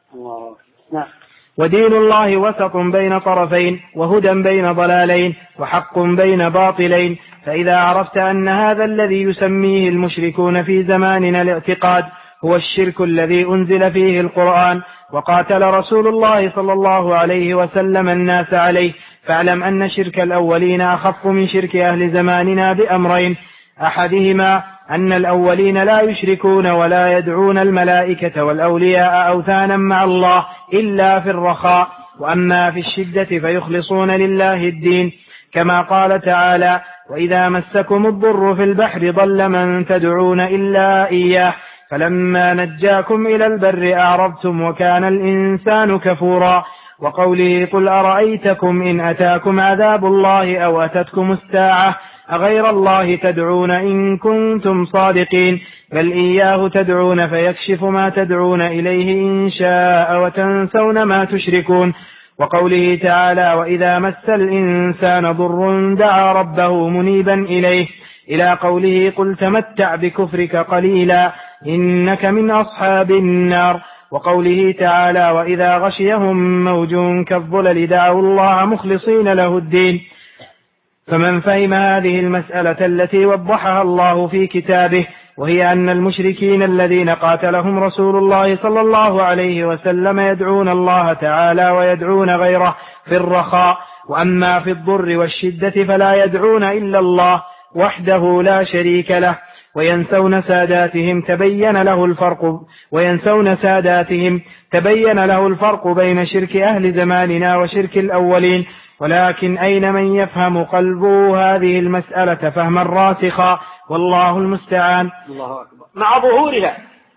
ودين الله وسط بين طرفين، وهدى بين ضلالين، وحق بين باطلين. فإذا عرفت أن هذا الذي يسميه المشركون في زماننا الاعتقاد هو الشرك الذي أنزل فيه القرآن وقاتل رسول الله صلى الله عليه وسلم الناس عليه، فاعلم أن شرك الأولين أخف من شرك أهل زماننا بأمرين: أحدهما أن الأولين لا يشركون ولا يدعون الملائكة والأولياء أوثانا مع الله إلا في الرخاء، وأما في الشدة فيخلصون لله الدين، كما قال تعالى: وإذا مسكم الضر في البحر ضل من تدعون إلا إياه فلما نجاكم إلى البر أعرضتم وكان الإنسان كفورا. وقوله: قل أرأيتكم إن أتاكم عذاب الله أو أتتكم الساعة أغير الله تدعون إن كنتم صادقين، بل إياه تدعون فيكشف ما تدعون إليه إن شاء وتنسون ما تشركون. وقوله تعالى: وإذا مس الإنسان ضر دعا ربه منيبا إليه، إلى قوله: قل تمتع بكفرك قليلا إنك من أصحاب النار. وقوله تعالى: وإذا غشيهم موج كالظلل دعوا الله مخلصين له الدين. فمن فهم هذه المسألة التي وضحها الله في كتابه وهي أن المشركين الذين قاتلهم رسول الله صلى الله عليه وسلم يدعون الله تعالى ويدعون غيره في الرخاء، وأما في الضر والشدة فلا يدعون إلا الله وحده لا شريك له، وينسون ساداتهم تبين له الفرق وينسون ساداتهم تبين له الفرق بين شرك أهل زماننا وشرك الأولين. ولكن أين من يفهم قلبه هذه المسألة فهما راسخا، والله المستعان. الله أكبر. مع ظهورها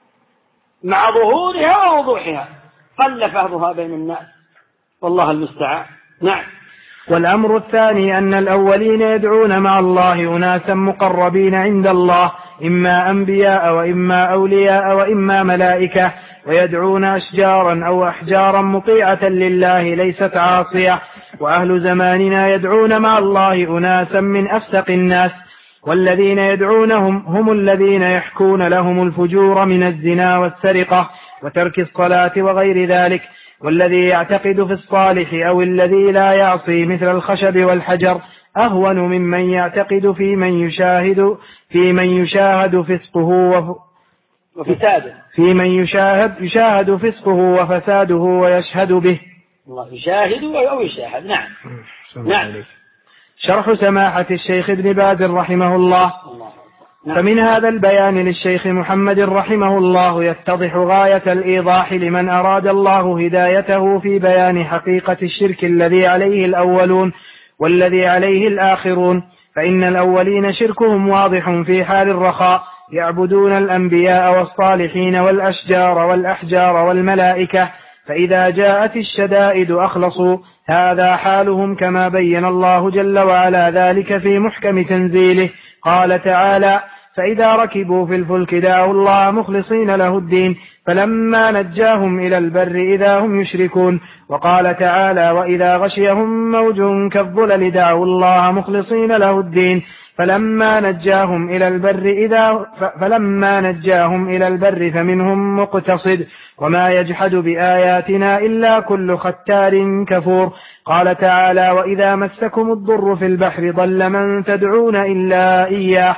مع ظهورها ووضوحها قل فهمها بين الناس، والله المستعان. نعم. والأمر الثاني أن الأولين يدعون مع الله أناسا مقربين عند الله، إما أنبياء وإما أولياء وإما ملائكة، ويدعون أشجارا أو أحجارا مطيعة لله ليست عاصية. وأهل زماننا يدعون مع الله أناسا من أفسق الناس، والذين يدعونهم هم الذين يحكون لهم الفجور من الزنا والسرقة وترك الصلاة وغير ذلك. والذي يعتقد في الصالح أو الذي لا يعصي مثل الخشب والحجر أهون ممن يعتقد في من يشاهد في من يشاهد فسقه وفساده في من يشاهد يشاهد فسقه وفساده ويشهد به. الله يشاهد أو يشاهد. نعم. نعم. شرح سماحة الشيخ ابن باز رحمه الله. نعم. فمن هذا البيان للشيخ محمد رحمه الله يتضح غاية الإيضاح لمن أراد الله هدايته في بيان حقيقة الشرك الذي عليه الأولون والذي عليه الآخرون. فإن الأولين شركهم واضح في حال الرخاء، يعبدون الأنبياء والصالحين والأشجار والأحجار والملائكة، فإذا جاءت الشدائد أخلصوا. هذا حالهم كما بين الله جل وعلا ذلك في محكم تنزيله. قال تعالى: فإذا ركبوا في الفلك دعوا الله مخلصين له الدين فلما نجاهم إلى البر إذا هم يشركون. وقال تعالى: وإذا غشيهم موج كالظلل دعوا الله مخلصين له الدين فلما نجاهم إلى البر إذا فلما نجاهم إلى البر فمنهم مقتصد وما يجحد بآياتنا إلا كل ختار كفور. قال تعالى: وإذا مسكم الضر في البحر ضل من تدعون إلا إياه.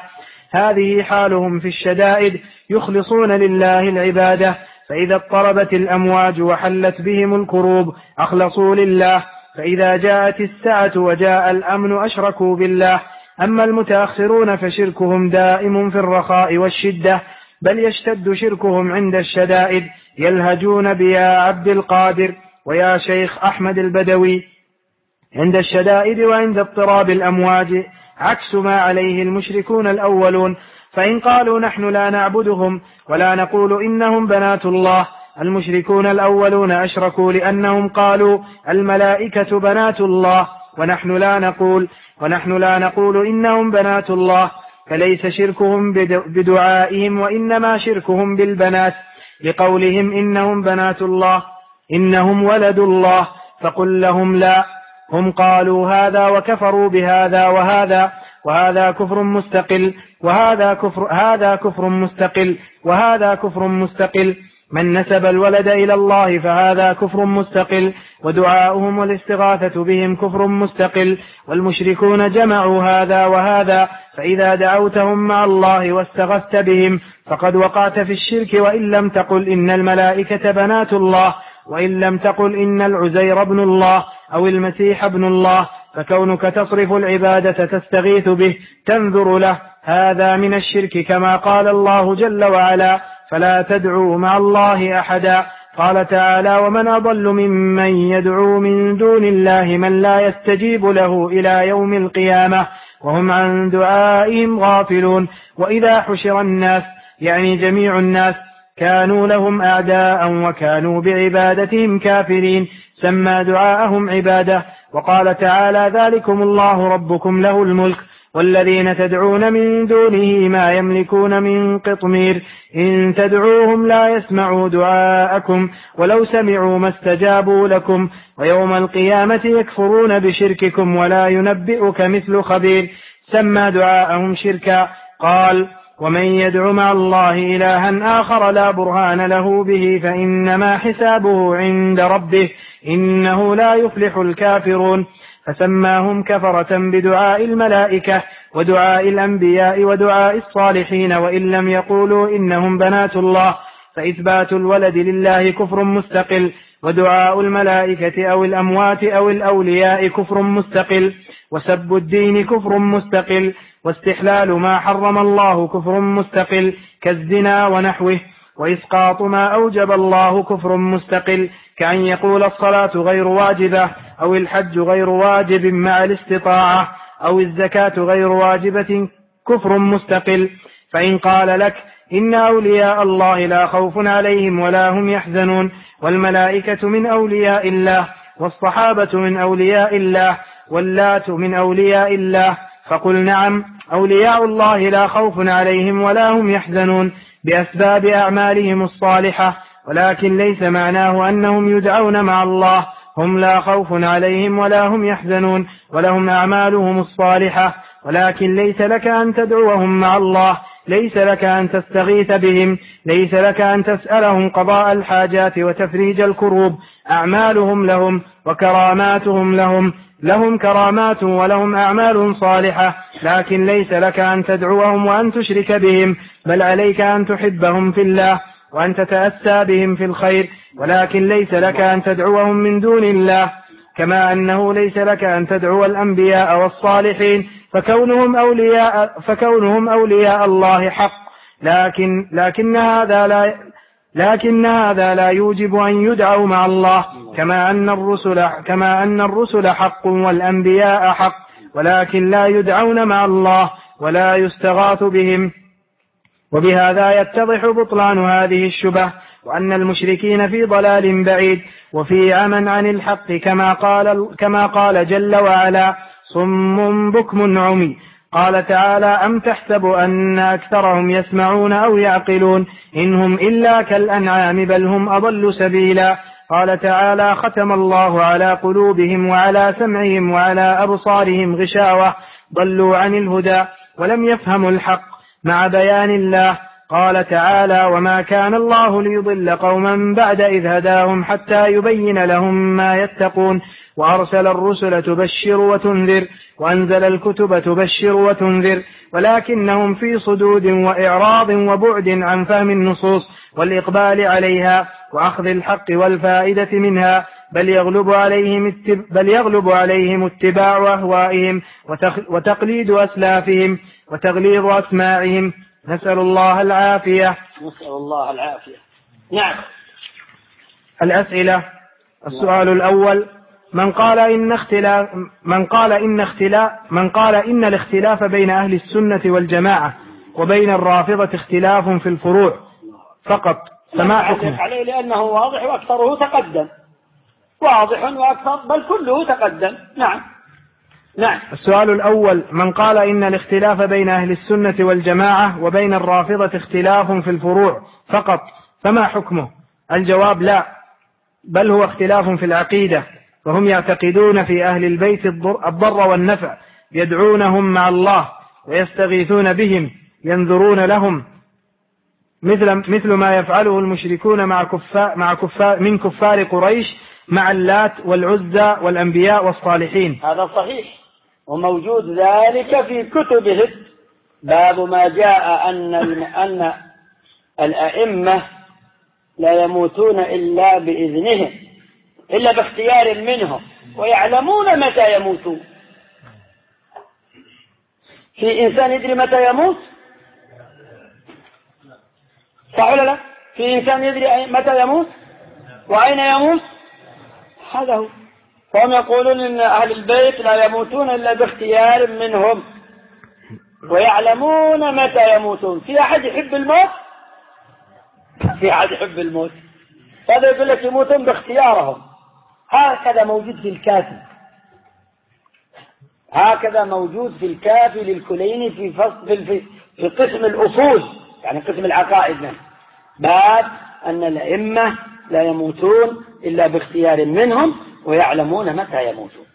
هذه حالهم في الشدائد، يخلصون لله العبادة، فإذا اضطربت الأمواج وحلت بهم الكروب أخلصوا لله، فإذا جاءت السعة وجاء الأمن أشركوا بالله. أما المتأخرون فشركهم دائم في الرخاء والشدة، بل يشتد شركهم عند الشدائد، يلهجون بيا عبد القادر ويا شيخ أحمد البدوي عند الشدائد وعند اضطراب الأمواج، عكس ما عليه المشركون الأولون. فإن قالوا نحن لا نعبدهم ولا نقول إنهم بنات الله، المشركون الأولون أشركوا لأنهم قالوا الملائكة بنات الله ونحن لا نقول ونحن لا نقول إنهم بنات الله، فليس شركهم بدعائهم وإنما شركهم بالبنات، لقولهم إنهم بنات الله إنهم ولد الله. فقل لهم لا، هم قالوا هذا وكفروا بهذا وهذا، وهذا كفر مستقل وهذا كفر هذا كفر مستقل وهذا كفر مستقل. من نسب الولد إلى الله فهذا كفر مستقل، ودعاؤهم والاستغاثة بهم كفر مستقل. والمشركون جمعوا هذا وهذا، فإذا دعوتهم مع الله واستغثت بهم فقد وقعت في الشرك، وإن لم تقل إن الملائكة بنات الله، وإن لم تقل إن العزير ابن الله أو المسيح ابن الله، فكونك تصرف العبادة تستغيث به تنذر له، هذا من الشرك، كما قال الله جل وعلا: فلا تدعوا مع الله أحدا. قال تعالى: ومن أضل ممن يدعو من دون الله من لا يستجيب له إلى يوم القيامة وهم عن دعائهم غافلون. وإذا حشر الناس، يعني جميع الناس، كانوا لهم أعداء وكانوا بعبادتهم كافرين، سمى دعاءهم عبادة. وقال تعالى: ذلكم الله ربكم له الملك والذين تدعون من دونه ما يملكون من قطمير، إن تدعوهم لا يسمعوا دعاءكم ولو سمعوا ما استجابوا لكم، ويوم القيامة يكفرون بشرككم ولا ينبئك مثل خبير. سمى دعاءهم شركا. قال: ومن يدع مع الله إلها آخر لا برهان له به فإنما حسابه عند ربه إنه لا يفلح الكافرون. فسماهم كفرة بدعاء الملائكة ودعاء الأنبياء ودعاء الصالحين، وإن لم يقولوا إنهم بنات الله، فإثبات الولد لله كفر مستقل، ودعاء الملائكة أو الأموات أو الأولياء كفر مستقل، وسب الدين كفر مستقل، واستحلال ما حرم الله كفر مستقل كالزنا ونحوه، وإسقاط ما أوجب الله كفر مستقل، كأن يقول الصلاة غير واجبة أو الحج غير واجب مع الاستطاعة أو الزكاة غير واجبة كفر مستقل. فإن قال لك إن أولياء الله لا خوف عليهم ولا هم يحزنون، والملائكة من أولياء الله، والصحابة من أولياء الله، واللات من أولياء الله، فقل نعم، أولياء الله لا خوف عليهم ولا هم يحزنون بأسباب أعمالهم الصالحة، ولكن ليس معناه أنهم يدعون مع الله، هم لا خوف عليهم ولا هم يحزنون ولهم أعمالهم الصالحة، ولكن ليس لك أن تدعوهم مع الله، ليس لك أن تستغيث بهم، ليس لك أن تسألهم قضاء الحاجات وتفريج الكروب، أعمالهم لهم وكراماتهم لهم، لهم كرامات ولهم أعمال صالحة، لكن ليس لك أن تدعوهم وأن تشرك بهم، بل عليك أن تحبهم في الله وأن تتأسى بهم في الخير، ولكن ليس لك أن تدعوهم من دون الله، كما أنه ليس لك أن تدعو الأنبياء والصالحين، فكونهم أولياء, فكونهم أولياء الله حق، لكن, لكن, هذا لا لكن هذا لا يوجب أن يدعوا مع الله، كما أن الرسل, كما أن الرسل حق والأنبياء حق، ولكن لا يدعون مع الله ولا يستغاث بهم. وبهذا يتضح بطلان هذه الشبه، وأن المشركين في ضلال بعيد وفي عمى عن الحق، كما قال, كما قال جل وعلا: صم بكم عمي. قال تعالى: أم تحسب أن أكثرهم يسمعون أو يعقلون، إنهم إلا كالأنعام بل هم أضل سبيلا. قال تعالى: ختم الله على قلوبهم وعلى سمعهم وعلى أبصارهم غشاوة، ضلوا عن الهدى ولم يفهموا الحق، مع بيان الله. قال تعالى: وما كان الله ليضل قوما بعد إذ هداهم حتى يبين لهم ما يتقون، وأرسل الرسل تبشر وتنذر، وأنزل الكتب تبشر وتنذر، ولكنهم في صدود وإعراض وبعد عن فهم النصوص والإقبال عليها وأخذ الحق والفائدة منها، بل يغلب عليهم, بل يغلب عليهم اتباع أهوائهم وتقليد أسلافهم وتغليظ أسماعهم. نسأل الله العافية. نسأل الله العافية. نعم. الأسئلة. السؤال الأول: من قال إن اختلاف من قال إن اختلاف من قال إن الاختلاف بين أهل السنة والجماعة وبين الرافضة اختلاف في الفروع فقط، فما حكمه؟ عليه لأنه واضح وأكثره تقدم، واضح وأكثر بل كله تقدم. نعم. نعم. السؤال الأول: من قال إن الاختلاف بين أهل السنة والجماعة وبين الرافضة اختلاف في الفروع فقط، فما حكمه؟ الجواب: لا، بل هو اختلاف في العقيدة، وهم يعتقدون في أهل البيت الضر والنفع، يدعونهم مع الله ويستغيثون بهم، ينذرون لهم، مثل, مثل ما يفعله المشركون مع كفار مع كفار من كفار قريش مع اللات والعزى والأنبياء والصالحين. هذا صحيح وموجود ذلك في كتبهم، باب ما جاء أن, أن الأئمة لا يموتون إلا بإذنهم، إلا باختيار منهم، ويعلمون متى يموتون. في إنسان يدري متى يموت؟ صح ولا لا؟ في إنسان يدري متى يموت وأين يموت؟ هذا هو. فهم يقولون إن أهل البيت لا يموتون إلا باختيار منهم، ويعلمون متى يموتون. في أحد يحب الموت؟ في أحد يحب الموت؟ هذا يقول لك يموتون باختيارهم. هكذا موجود في الكافي، هكذا موجود في الكافي للكليني في فصل في, في قسم الأصول، يعني قسم العقائد، باب أن الأئمة لا يموتون إلا باختيار منهم ويعلمون متى يموتون.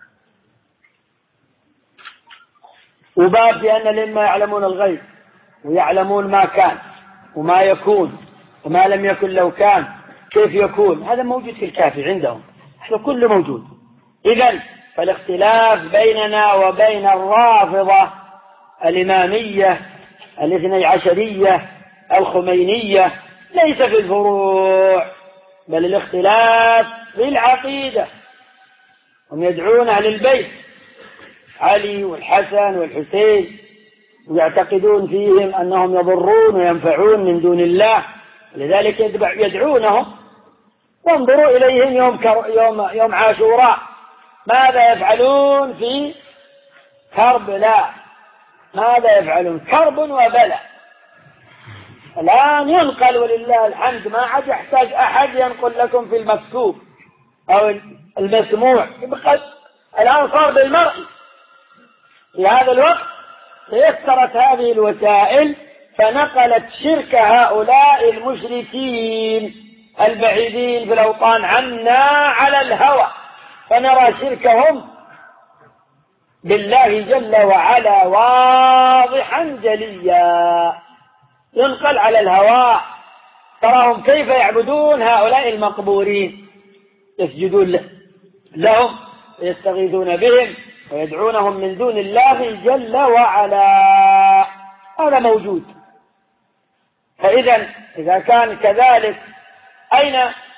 وباب بأن الأئمة يعلمون الغيب ويعلمون ما كان وما يكون وما لم يكن لو كان كيف يكون، هذا موجود في الكافي عندهم، هذا كله موجود. إذن فالاختلاف بيننا وبين الرافضة الإمامية الاثني عشرية الخمينية ليس في الفروع، بل الاختلاف في العقيدة. هم يدعون أهل البيت علي والحسن والحسين ويعتقدون فيهم أنهم يضرون وينفعون من دون الله، لذلك يدعونهم. وانظروا إليهم يوم, يوم, يوم عاشوراء ماذا يفعلون في كربلاء، ماذا يفعلون؟ كرب وبلاء. الآن ينقل ولله الحمد، ما عاد يحتاج أحد ينقل لكم في المكتوب أو المسموع، الآن صار بالمرئي. في هذا الوقت تيسرت هذه الوسائل فنقلت شرك هؤلاء المشركين البعيدين في الأوطان عنا على الهوى، فنرى شركهم بالله جل وعلا واضحا جليا، ينقل على الهواء. تراهم كيف يعبدون هؤلاء المقبورين، يسجدون لهم ويستغيثون بهم ويدعونهم من دون الله جل وعلا. هذا موجود. فإذا إذا كان كذلك أين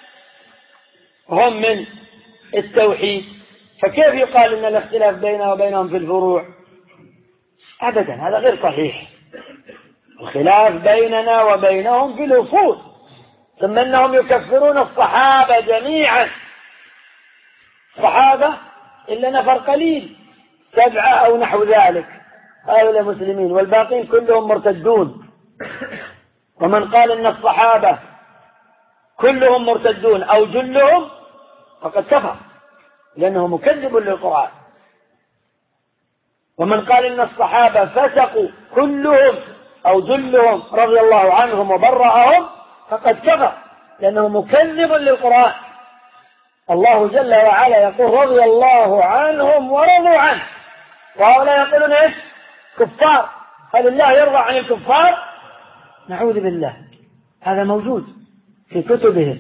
هم من التوحيد؟ فكيف يقال إن الاختلاف بيننا وبينهم في الفروع؟ أبدا، هذا غير صحيح. الخلاف بيننا وبينهم في الأصول، ثم أنهم يكفرون الصحابة جميعا، الصحابة إلا نفر قليل سبعة أو نحو ذلك هؤلاء مسلمين، والباقين كلهم مرتدون. ومن قال إن الصحابة كلهم مرتدون أو جلهم فقد كفر، لأنه مكذب للقرآن. ومن قال إن الصحابة فسقوا كلهم أو جلهم رضي الله عنهم وبرأهم فقد كفر، لأنه مكذب للقرآن. الله جل وعلا يقول رضي الله عنهم ورضوا عنه، وهؤلاء يقولون إيش؟ كفار. هل الله يرضى عن الكفار؟ نعوذ بالله، هذا موجود في كتبهم.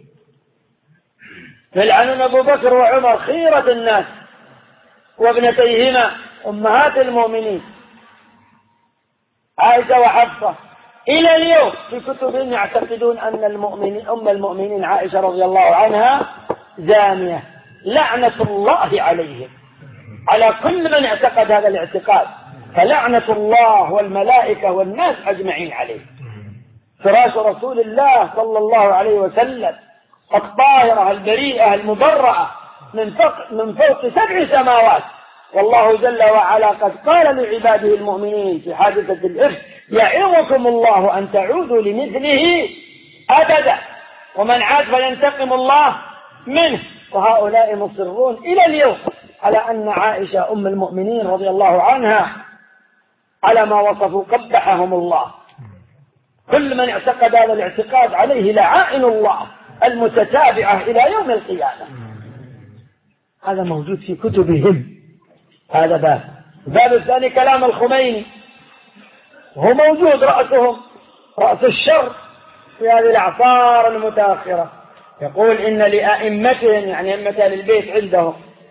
يلعنون أبو بكر وعمر خيرة الناس وابنتيهما أمهات المؤمنين عائشة وحفصة. إلى اليوم في كتبهم يعتقدون أن المؤمنين أم المؤمنين عائشة رضي الله عنها زانية، لعنة الله عليهم، على كل من اعتقد هذا الاعتقاد، فلعنة الله والملائكة والناس أجمعين عليه. فراش رسول الله صلى الله عليه وسلم الطاهرة البريئة المبرأة من فوق, من فوق سبع سماوات، والله جل وعلا قد قال لعباده المؤمنين في حادثة الإفك يعظكم الله أن تعودوا لمثله أبدا، ومن عاد فينتقم الله منه. وهؤلاء مصرون إلى اليوم على أن عائشة أم المؤمنين رضي الله عنها على ما وصفوا قبحهم الله. كل من اعتقد هذا الاعتقاد عليه لعائن الله المتتابعة إلى يوم القيامة. هذا موجود في كتبهم. هذا باب. الباب الثاني كلام الخميني، وهو موجود رأسهم رأس الشر في هذه الأعصار المتأخرة. يقول إن لأئمتهم يعني أئمة أهل البيت عندهم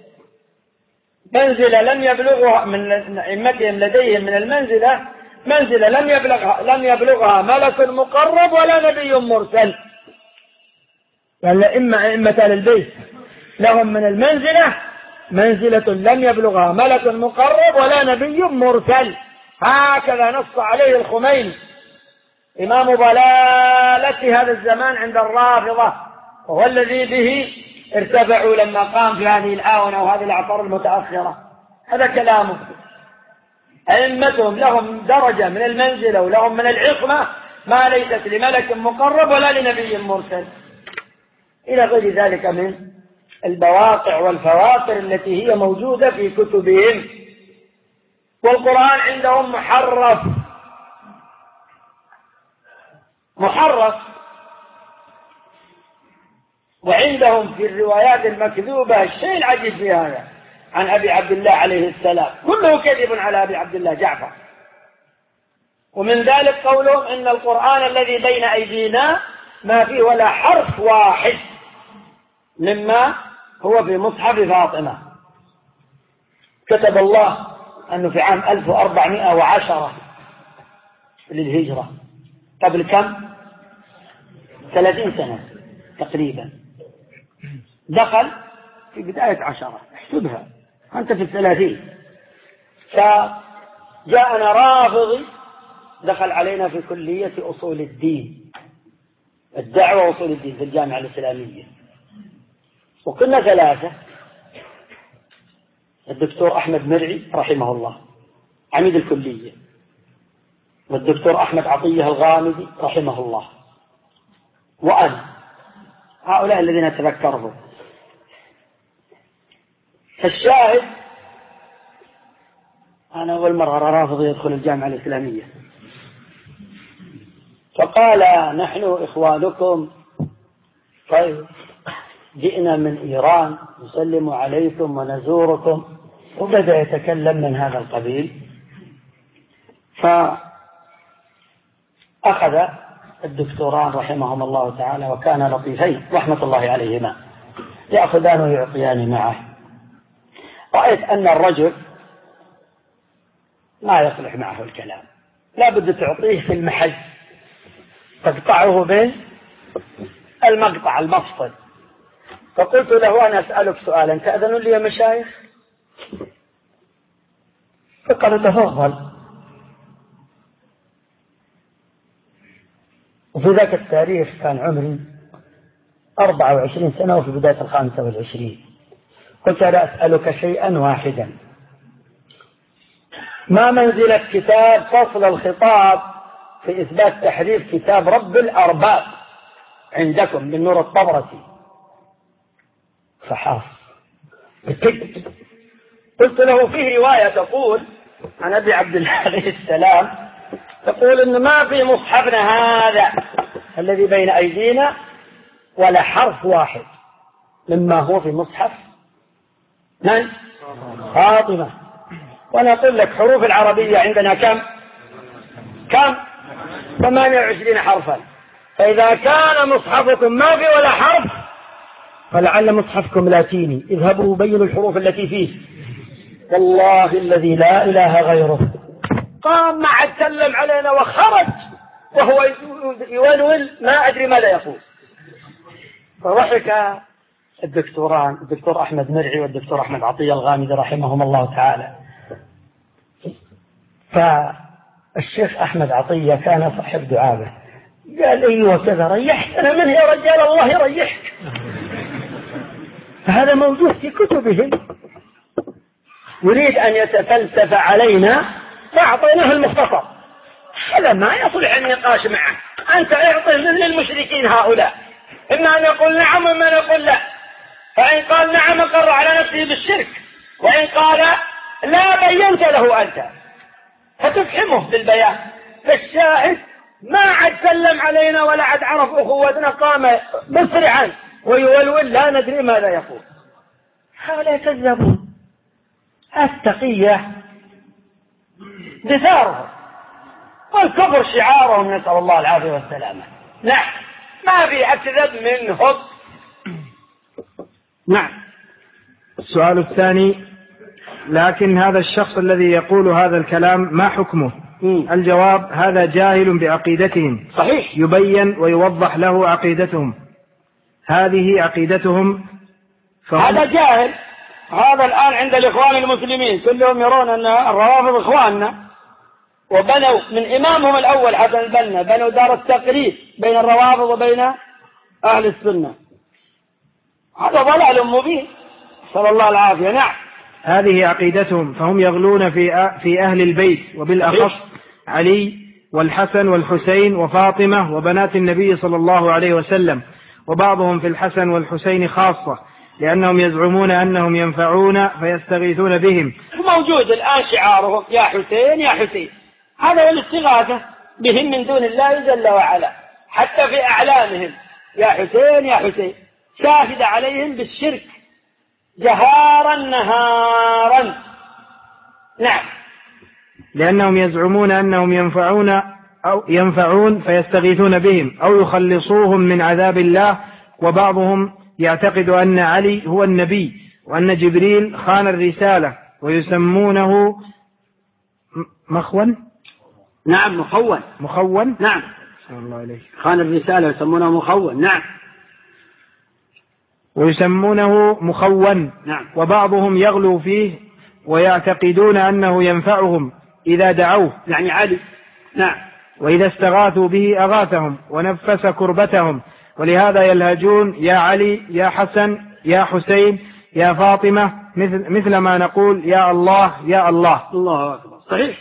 منزلة لم يبلغها من أئمتهم لديهم من المنزلة منزلة لم يبلغها لم يبلغها ملك مقرب ولا نبي مرسل. يعني إما أئمة أهل البيت لهم من المنزلة منزلة لم يبلغها ملك مقرب ولا نبي مرسل. هكذا نص عليه الخميني إمام ضلالة هذا الزمان عند الرافضة، وهو الذي به ارتفعوا لما قام في هذه الآونة وهذه الأعصار المتأخرة. هذا كلامه. أئمتهم لهم درجة من المنزلة ولهم من العصمة ما ليست لملك مقرب ولا لنبي مرسل، إلى غير ذلك من البواقع والفواقر التي هي موجودة في كتبهم. والقرآن عندهم محرف محرف وعندهم في الروايات المكذوبة الشيء العجيب في هذا عن أبي عبد الله عليه السلام كله كذب على أبي عبد الله جعفر. ومن ذلك قولهم إن القرآن الذي بين أيدينا ما فيه ولا حرف واحد مما هو في مصحف فاطمة. كتب الله أنه في عام ألف وأربعمائة وعشرة للهجرة، قبل كم؟ ثلاثين سنة تقريبا، دخل في بداية عشرة، احسبها أنت في الثلاثين. فجاءنا رافضي دخل علينا في كلية أصول الدين، الدعوة وأصول الدين في الجامعة الإسلامية، وكنا ثلاثة: الدكتور أحمد مرعي رحمه الله عميد الكلية، والدكتور أحمد عطية الغامدي رحمه الله، وأنا، هؤلاء الذين أتذكرهم. فالشاهد أنا أول مرة رافض يدخل الجامعة الإسلامية، فقال: نحن إخوانكم، طيب جئنا من إيران نسلم عليكم ونزوركم، وبدأ يتكلم من هذا القبيل. فأخذ الدكتوران رحمهم الله تعالى، وكان لطيفين رحمة الله عليهما، يأخذان ويعطيان معه. رأيت أن الرجل ما يصلح معه الكلام، لا بد تعطيه في المحل، تقطعه بين المقطع المفصل. فقلت له: أنا أسألك سؤالا تأذن لي يا مشايخ؟ فقال: تفضل. وفي ذاك التاريخ كان عمري أربعة وعشرين سنة وفي بداية الخامسة والعشرين. قلت: أنا أسألك شيئا واحدا، ما منزلة كتاب فصل الخطاب في إثبات تحريف كتاب رب الأرباب عندكم بالنور الطبرسي؟ فحاص. قلت له: فيه رواية تقول عن أبي عبد الله عليه السلام، تقول إن ما في مصحفنا هذا الذي بين أيدينا ولا حرف واحد مما هو في مصحف من؟ فاطمة. وأنا أقول لك حروف العربية عندنا كم؟ كم؟ ثمانية وعشرين حرفا. فإذا كان مصحفكم ما في ولا حرف فلعل مصحفكم لاتيني، اذهبوا بينوا الحروف التي فيه. والله الذي لا إله غيره قام ما عاد سلم علينا وخرج وهو يولول ما أدري ماذا يقول. فضحك الدكتوران، الدكتور أحمد مرعي والدكتور أحمد عطية الغامدي رحمهم الله تعالى. فالشيخ أحمد عطية كان صاحب دعابة، قال: أيوة كذا، ريحتنا منه يا رجال، الله يريحك. فهذا موجود في كتبهم. يريد أن يتفلسف علينا فأعطيناه المختصر، هذا ما يصلح النقاش معه. أنت اعطيه مثل المشركين هؤلاء، إما أن يقول نعم وإما أن يقول لا. فإن قال نعم أقر على نفسه بالشرك، وإن قال لا بينت له أنت فتفهمه بالبيان. فالشاهد ما عد سلم علينا ولا عد عرف أخوتنا، قام مسرعا ويولول لا ندري ماذا يقول. هؤلاء كذبون. التقية دثارهم والكفر شعارهم، نسأل الله العافية والسلامة. نعم، ما في أكذب منهم. نعم. السؤال الثاني: لكن هذا الشخص الذي يقول هذا الكلام ما حكمه؟ م. الجواب: هذا جاهل بعقيدتهم. صحيح. يبين ويوضح له عقيدتهم، هذه عقيدتهم. هذا جاهل. هذا الآن عند الإخوان المسلمين كلهم يرون أن الروافض إخواننا، وبنوا من إمامهم الأول حسن البنا بنوا دار التقريب بين الروافض وبين أهل السنة. هذا ضلال مبين، صلى الله العافية. نعم، هذه عقيدتهم، فهم يغلون في في أهل البيت، وبالأخص علي والحسن والحسين وفاطمة وبنات النبي صلى الله عليه وسلم، وبعضهم في الحسن والحسين خاصة، لأنهم يزعمون أنهم ينفعون فيستغيثون بهم. موجود الآن شعارهم يا حسين يا حسين، هذا هو الاستغاثة بهم من دون الله جل وعلا. حتى في أعلامهم يا حسين يا حسين، شاهد عليهم بالشرك جهارا نهارا. نعم، لأنهم يزعمون أنهم ينفعون أو ينفعون فيستغيثون بهم أو يخلصوهم من عذاب الله. وبعضهم يعتقد أن علي هو النبي، وأن جبريل خان الرسالة ويسمونه مخون. نعم مخون. مخون. نعم. الله عليه. خان الرسالة يسمونه مخون. نعم. ويسمونه مخون. نعم. وبعضهم يغلو فيه ويعتقدون أنه ينفعهم إذا دعوه، يعني علي. نعم. وإذا استغاثوا به أغاثهم ونفس كربتهم، ولهذا يلهجون يا علي يا حسن يا حسين يا فاطمة، مثل, مثل ما نقول يا الله يا الله. الله أكبر. صحيح.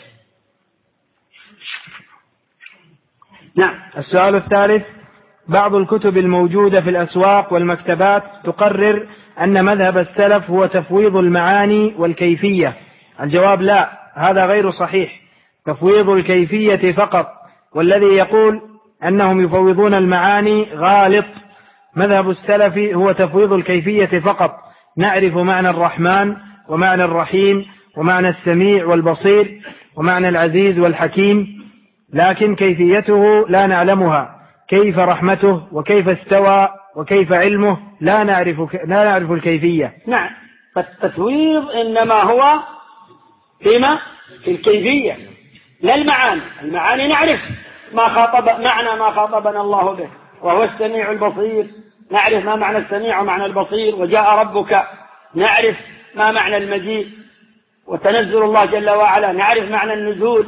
نعم. السؤال الثالث: بعض الكتب الموجودة في الأسواق والمكتبات تقرر أن مذهب السلف هو تفويض المعاني والكيفية. الجواب: لا، هذا غير صحيح، تفويض الكيفية فقط، والذي يقول أنهم يفوضون المعاني غالط. مذهب السلف هو تفويض الكيفية فقط، نعرف معنى الرحمن ومعنى الرحيم ومعنى السميع والبصير ومعنى العزيز والحكيم، لكن كيفيته لا نعلمها، كيف رحمته وكيف استوى وكيف علمه لا نعرف لا نعرف الكيفية. نعم. فالتفويض إنما هو فيما في الكيفية لا المعاني. المعاني نعرف ما خاطب معنى ما خاطبنا الله به، وهو السميع البصير، نعرف ما معنى السميع ومعنى البصير. وجاء ربك نعرف ما معنى المجيء، وتنزل الله جل وعلا نعرف معنى النزول،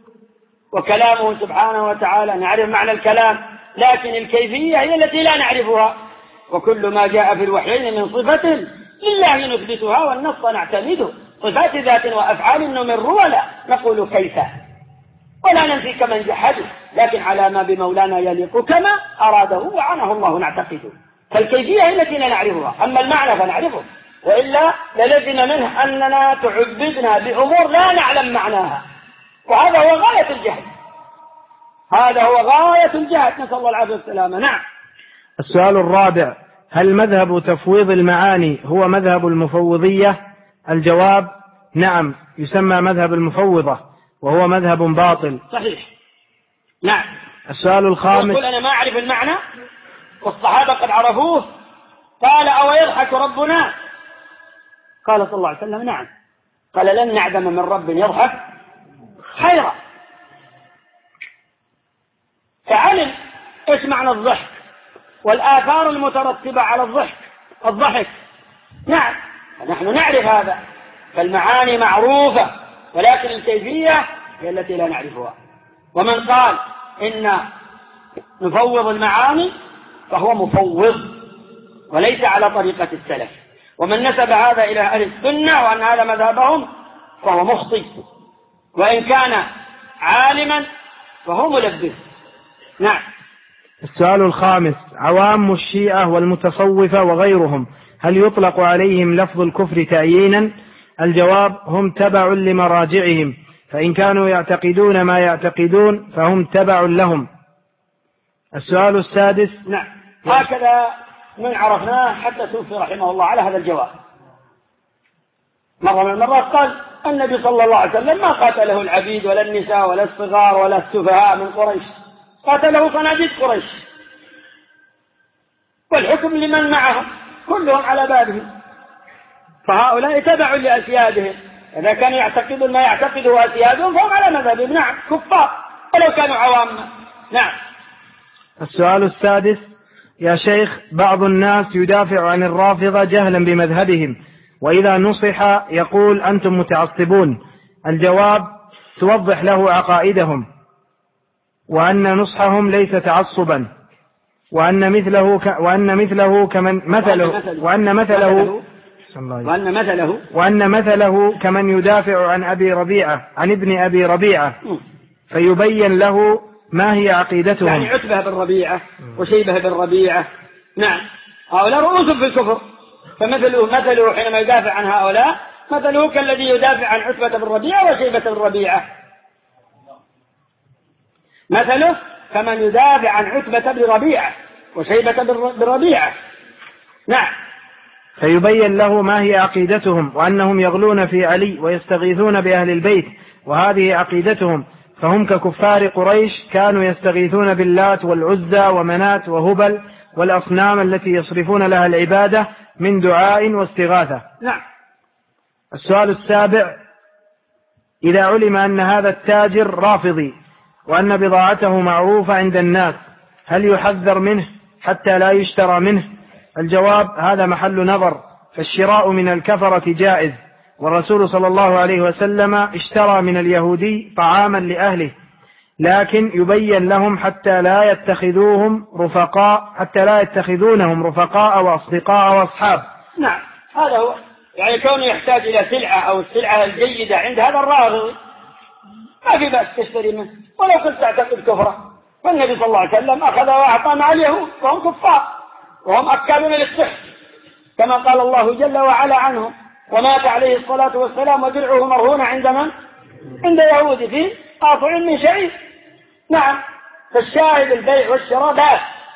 وكلامه سبحانه وتعالى نعرف معنى الكلام، لكن الكيفية هي التي لا نعرفها. وكل ما جاء في الوحيين من صفة لله نثبتها والنص نعتمده، صفات ذات وأفعال نمر ولا نقول كيف، ولا ننفي كمن جحده، لكن على ما بمولانا يليق كما أراده وعنه الله نعتقده. فالكيفية هي التي لا نعرفها، أما المعنى فنعرفه، وإلا للزم منه أننا تعبدنا بأمور لا نعلم معناها، وهذا هو غاية الجهل، هذا هو غاية الجهل، نسأل الله العافية والسلامة. نعم. السؤال الرابع: هل مذهب تفويض المعاني هو مذهب المفوضية؟ الجواب: نعم، يسمى مذهب المفوضة، وهو مذهب باطل. صحيح. نعم. السؤال الخامس: يقول أنا ما أعرف المعنى والصحابة قد عرفوه، قال أو يضحك ربنا؟ قال صلى الله عليه وسلم نعم. قال لن نعدم من رب يضحك خيرا. فعلم إيش معنى الضحك والآثار المترتبة على الضحك الضحك نعم، نحن نعرف هذا، فالمعاني معروفة، ولكن الكيفية هي التي لا نعرفها. ومن قال إن نفوض المعاني فهو مفوض وليس على طريقة السلف، ومن نسب هذا إلى أهل السنة وأن هذا مذهبهم فهو مخطئ، وإن كان عالما فهو ملبس. نعم. السؤال الخامس: عوام الشيعة والمتصوفة وغيرهم هل يطلق عليهم لفظ الكفر تعيينا؟ الجواب: هم تبع لمراجعهم، فإن كانوا يعتقدون ما يعتقدون فهم تبع لهم. السؤال السادس: نعم. هكذا من عرفناه حتى توفي رحمه الله على هذا الجواب. مرة من المرات قال النبي صلى الله عليه وسلم ما قاتله العبيد ولا النساء ولا الصغار ولا السفهاء من قريش، قاتله صناديد قريش، والحكم لمن معهم كلهم على بابهم، فهؤلاء تبعوا لأسيادهم، إذا كانوا يعتقدون ما يعتقده أسيادهم فهم على مذهبهم. نعم، كفار ولو كانوا عواما. نعم. السؤال السادس: يا شيخ، بعض الناس يدافع عن الرافضة جهلا بمذهبهم، وإذا نصح يقول أنتم متعصبون. الجواب: توضح له عقائدهم، وأن نصحهم ليس تعصبا، وأن مثله ك... وأن مثله كمن مثله وأن مثله وأن مثله وأن مثله كمن يدافع عن أبي ربيعة عن ابن أبي ربيعة، فيبين له ما هي عقيدتهم. يعني عتبة بن ربيعة وشيبة بن ربيعة. نعم، هؤلاء رؤوس في الكفر، فمثله مثله حينما يدافع عن هؤلاء مثله كالذي يدافع عن عتبة بن ربيعة وشيبة بن ربيعة، مثله كمن يدافع عن عتبة بن ربيعة وشيبة بن ربيعة. نعم. فيبين له ما هي عقيدتهم، وأنهم يغلون في علي ويستغيثون بأهل البيت، وهذه عقيدتهم، فهم ككفار قريش كانوا يستغيثون باللات والعزى ومنات وهبل والأصنام التي يصرفون لها العبادة من دعاء واستغاثة. نعم. السؤال السابع: إذا علم أن هذا التاجر رافضي وأن بضاعته معروفة عند الناس هل يحذر منه حتى لا يشترى منه؟ الجواب: هذا محل نظر، فالشراء من الكفرة جائز، والرسول صلى الله عليه وسلم اشترى من اليهودي طعاما لأهله، لكن يبين لهم حتى لا يتخذوهم رفقاء حتى لا يتخذونهم رفقاء وأصدقاء وأصحاب. نعم، هذا هو، يعني كونه يحتاج إلى سلعة أو السلعة الجيدة عند هذا الراغب ما في بأس تشتري منه، ولو كنت تعتقد كفره، فالنبي صلى الله عليه وسلم أخذ وأعطى مع اليهود وهم كفار وهم أكالون للسحت، كما قال الله جل وعلا عنهم: ومات عليه الصلاة والسلام ودرعه مرهونة عند من؟ عند يهود في قاطع من شعير. نعم، فالشاهد البيع والشراء بأس،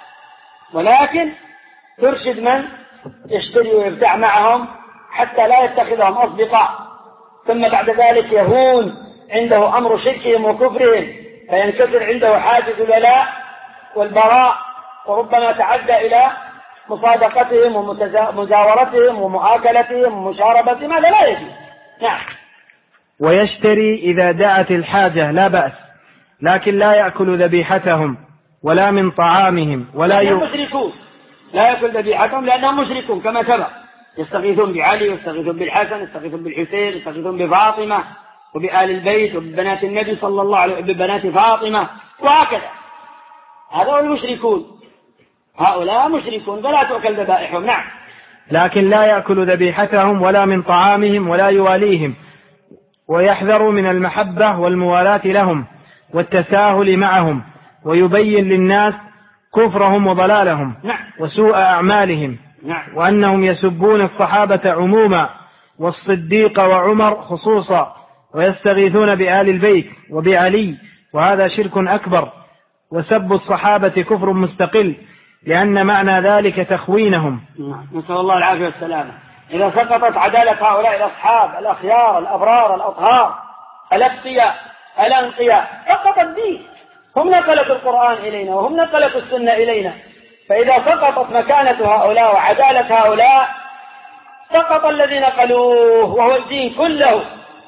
ولكن ترشد من يشتري ويبتاع معهم حتى لا يتخذهم أصدقاء، ثم بعد ذلك يهون عنده أمر شركهم وكفرهم، فينكسر عنده حاجز الولاء والبراء، وربما تعدى إلى مصادقتهم ومزاورتهم ومؤاكلتهم ومشاربتهم، هذا لا يجوز. نعم. ويشتري إذا دعت الحاجة لا بأس، لكن لا يأكل ذبيحتهم ولا من طعامهم ولا ي... مشركون، لا يأكل ذبيحتهم لأنهم مشركون كما سبق، يستغيثون بعلي ويستغيثون بالحسن، يستغيثون بالحسين، يستغيثون بفاطمة وبآل البيت وببنات النبي صلى الله عليه وسلم وببنات فاطمة وهكذا. هذا هو المشركون، هؤلاء مشركون فلا تؤكل ذبائحهم. نعم. لكن لا يأكل ذبيحتهم ولا من طعامهم ولا يواليهم، ويحذر من المحبة والموالاة لهم والتساهل معهم، ويبين للناس كفرهم وضلالهم. نعم. وسوء أعمالهم. نعم. وأنهم يسبون الصحابة عموما والصديق وعمر خصوصا، ويستغيثون بآل البيت وبعلي، وهذا شرك أكبر، وسب الصحابة كفر مستقل، لأن معنى ذلك تخوينهم. نسأل الله العافية والسلامة. إذا سقطت عدالة هؤلاء الأصحاب الأخيار الأبرار الأطهار الأتقياء الأنقياء سقط الدين. هم نقلت القرآن إلينا وهم نقلت السنة إلينا، فإذا سقطت مكانة هؤلاء وعدالة هؤلاء سقط الذي نقلوه وهو الدين كله.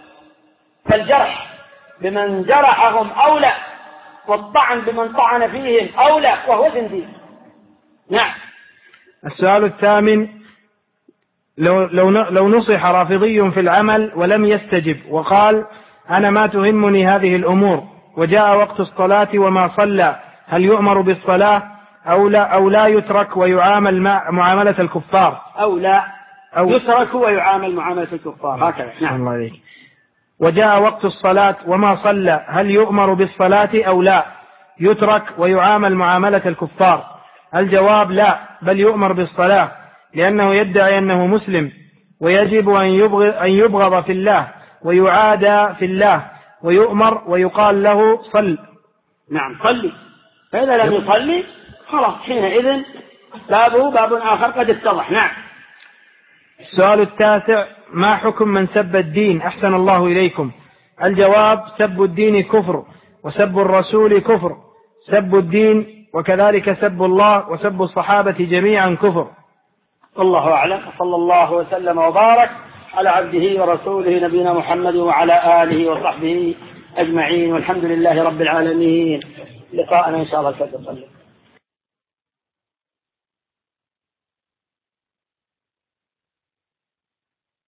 فالجرح بمن جرحهم أولى، والطعن بمن طعن فيهم أولى، وهو زنديق. نعم. السؤال الثامن: لو, لو, لو نصح رافضي في العمل ولم يستجب وقال: أنا ما تهمني هذه الأمور، وجاء وقت الصلاة وما صلى، هل يؤمر بالصلاة أو لا, أو لا يترك ويعامل معاملة الكفار؟ أو لا أو يترك ويعامل معاملة الكفار، هكذا. نعم. الله. وجاء وقت الصلاة وما صلى، هل يؤمر بالصلاة أو لا يترك ويعامل معاملة الكفار؟ الجواب: لا، بل يؤمر بالصلاة، لأنه يدعي أنه مسلم، ويجب أن يبغض, أن يبغض في الله ويعادى في الله، ويؤمر ويقال له صل. نعم، صلي. فإذا لم يصلي خلاص حينئذ بابه باب آخر قد اتضح. نعم. السؤال التاسع: ما حكم من سب الدين أحسن الله إليكم؟ الجواب: سب الدين كفر، وسب الرسول كفر، سب الدين وكذلك سب الله وسب الصحابة جميعا كفر. والله أعلم، صلى الله وسلم وبارك على عبده ورسوله نبينا محمد وعلى آله وصحبه أجمعين، والحمد لله رب العالمين. لقاءنا إن شاء الله.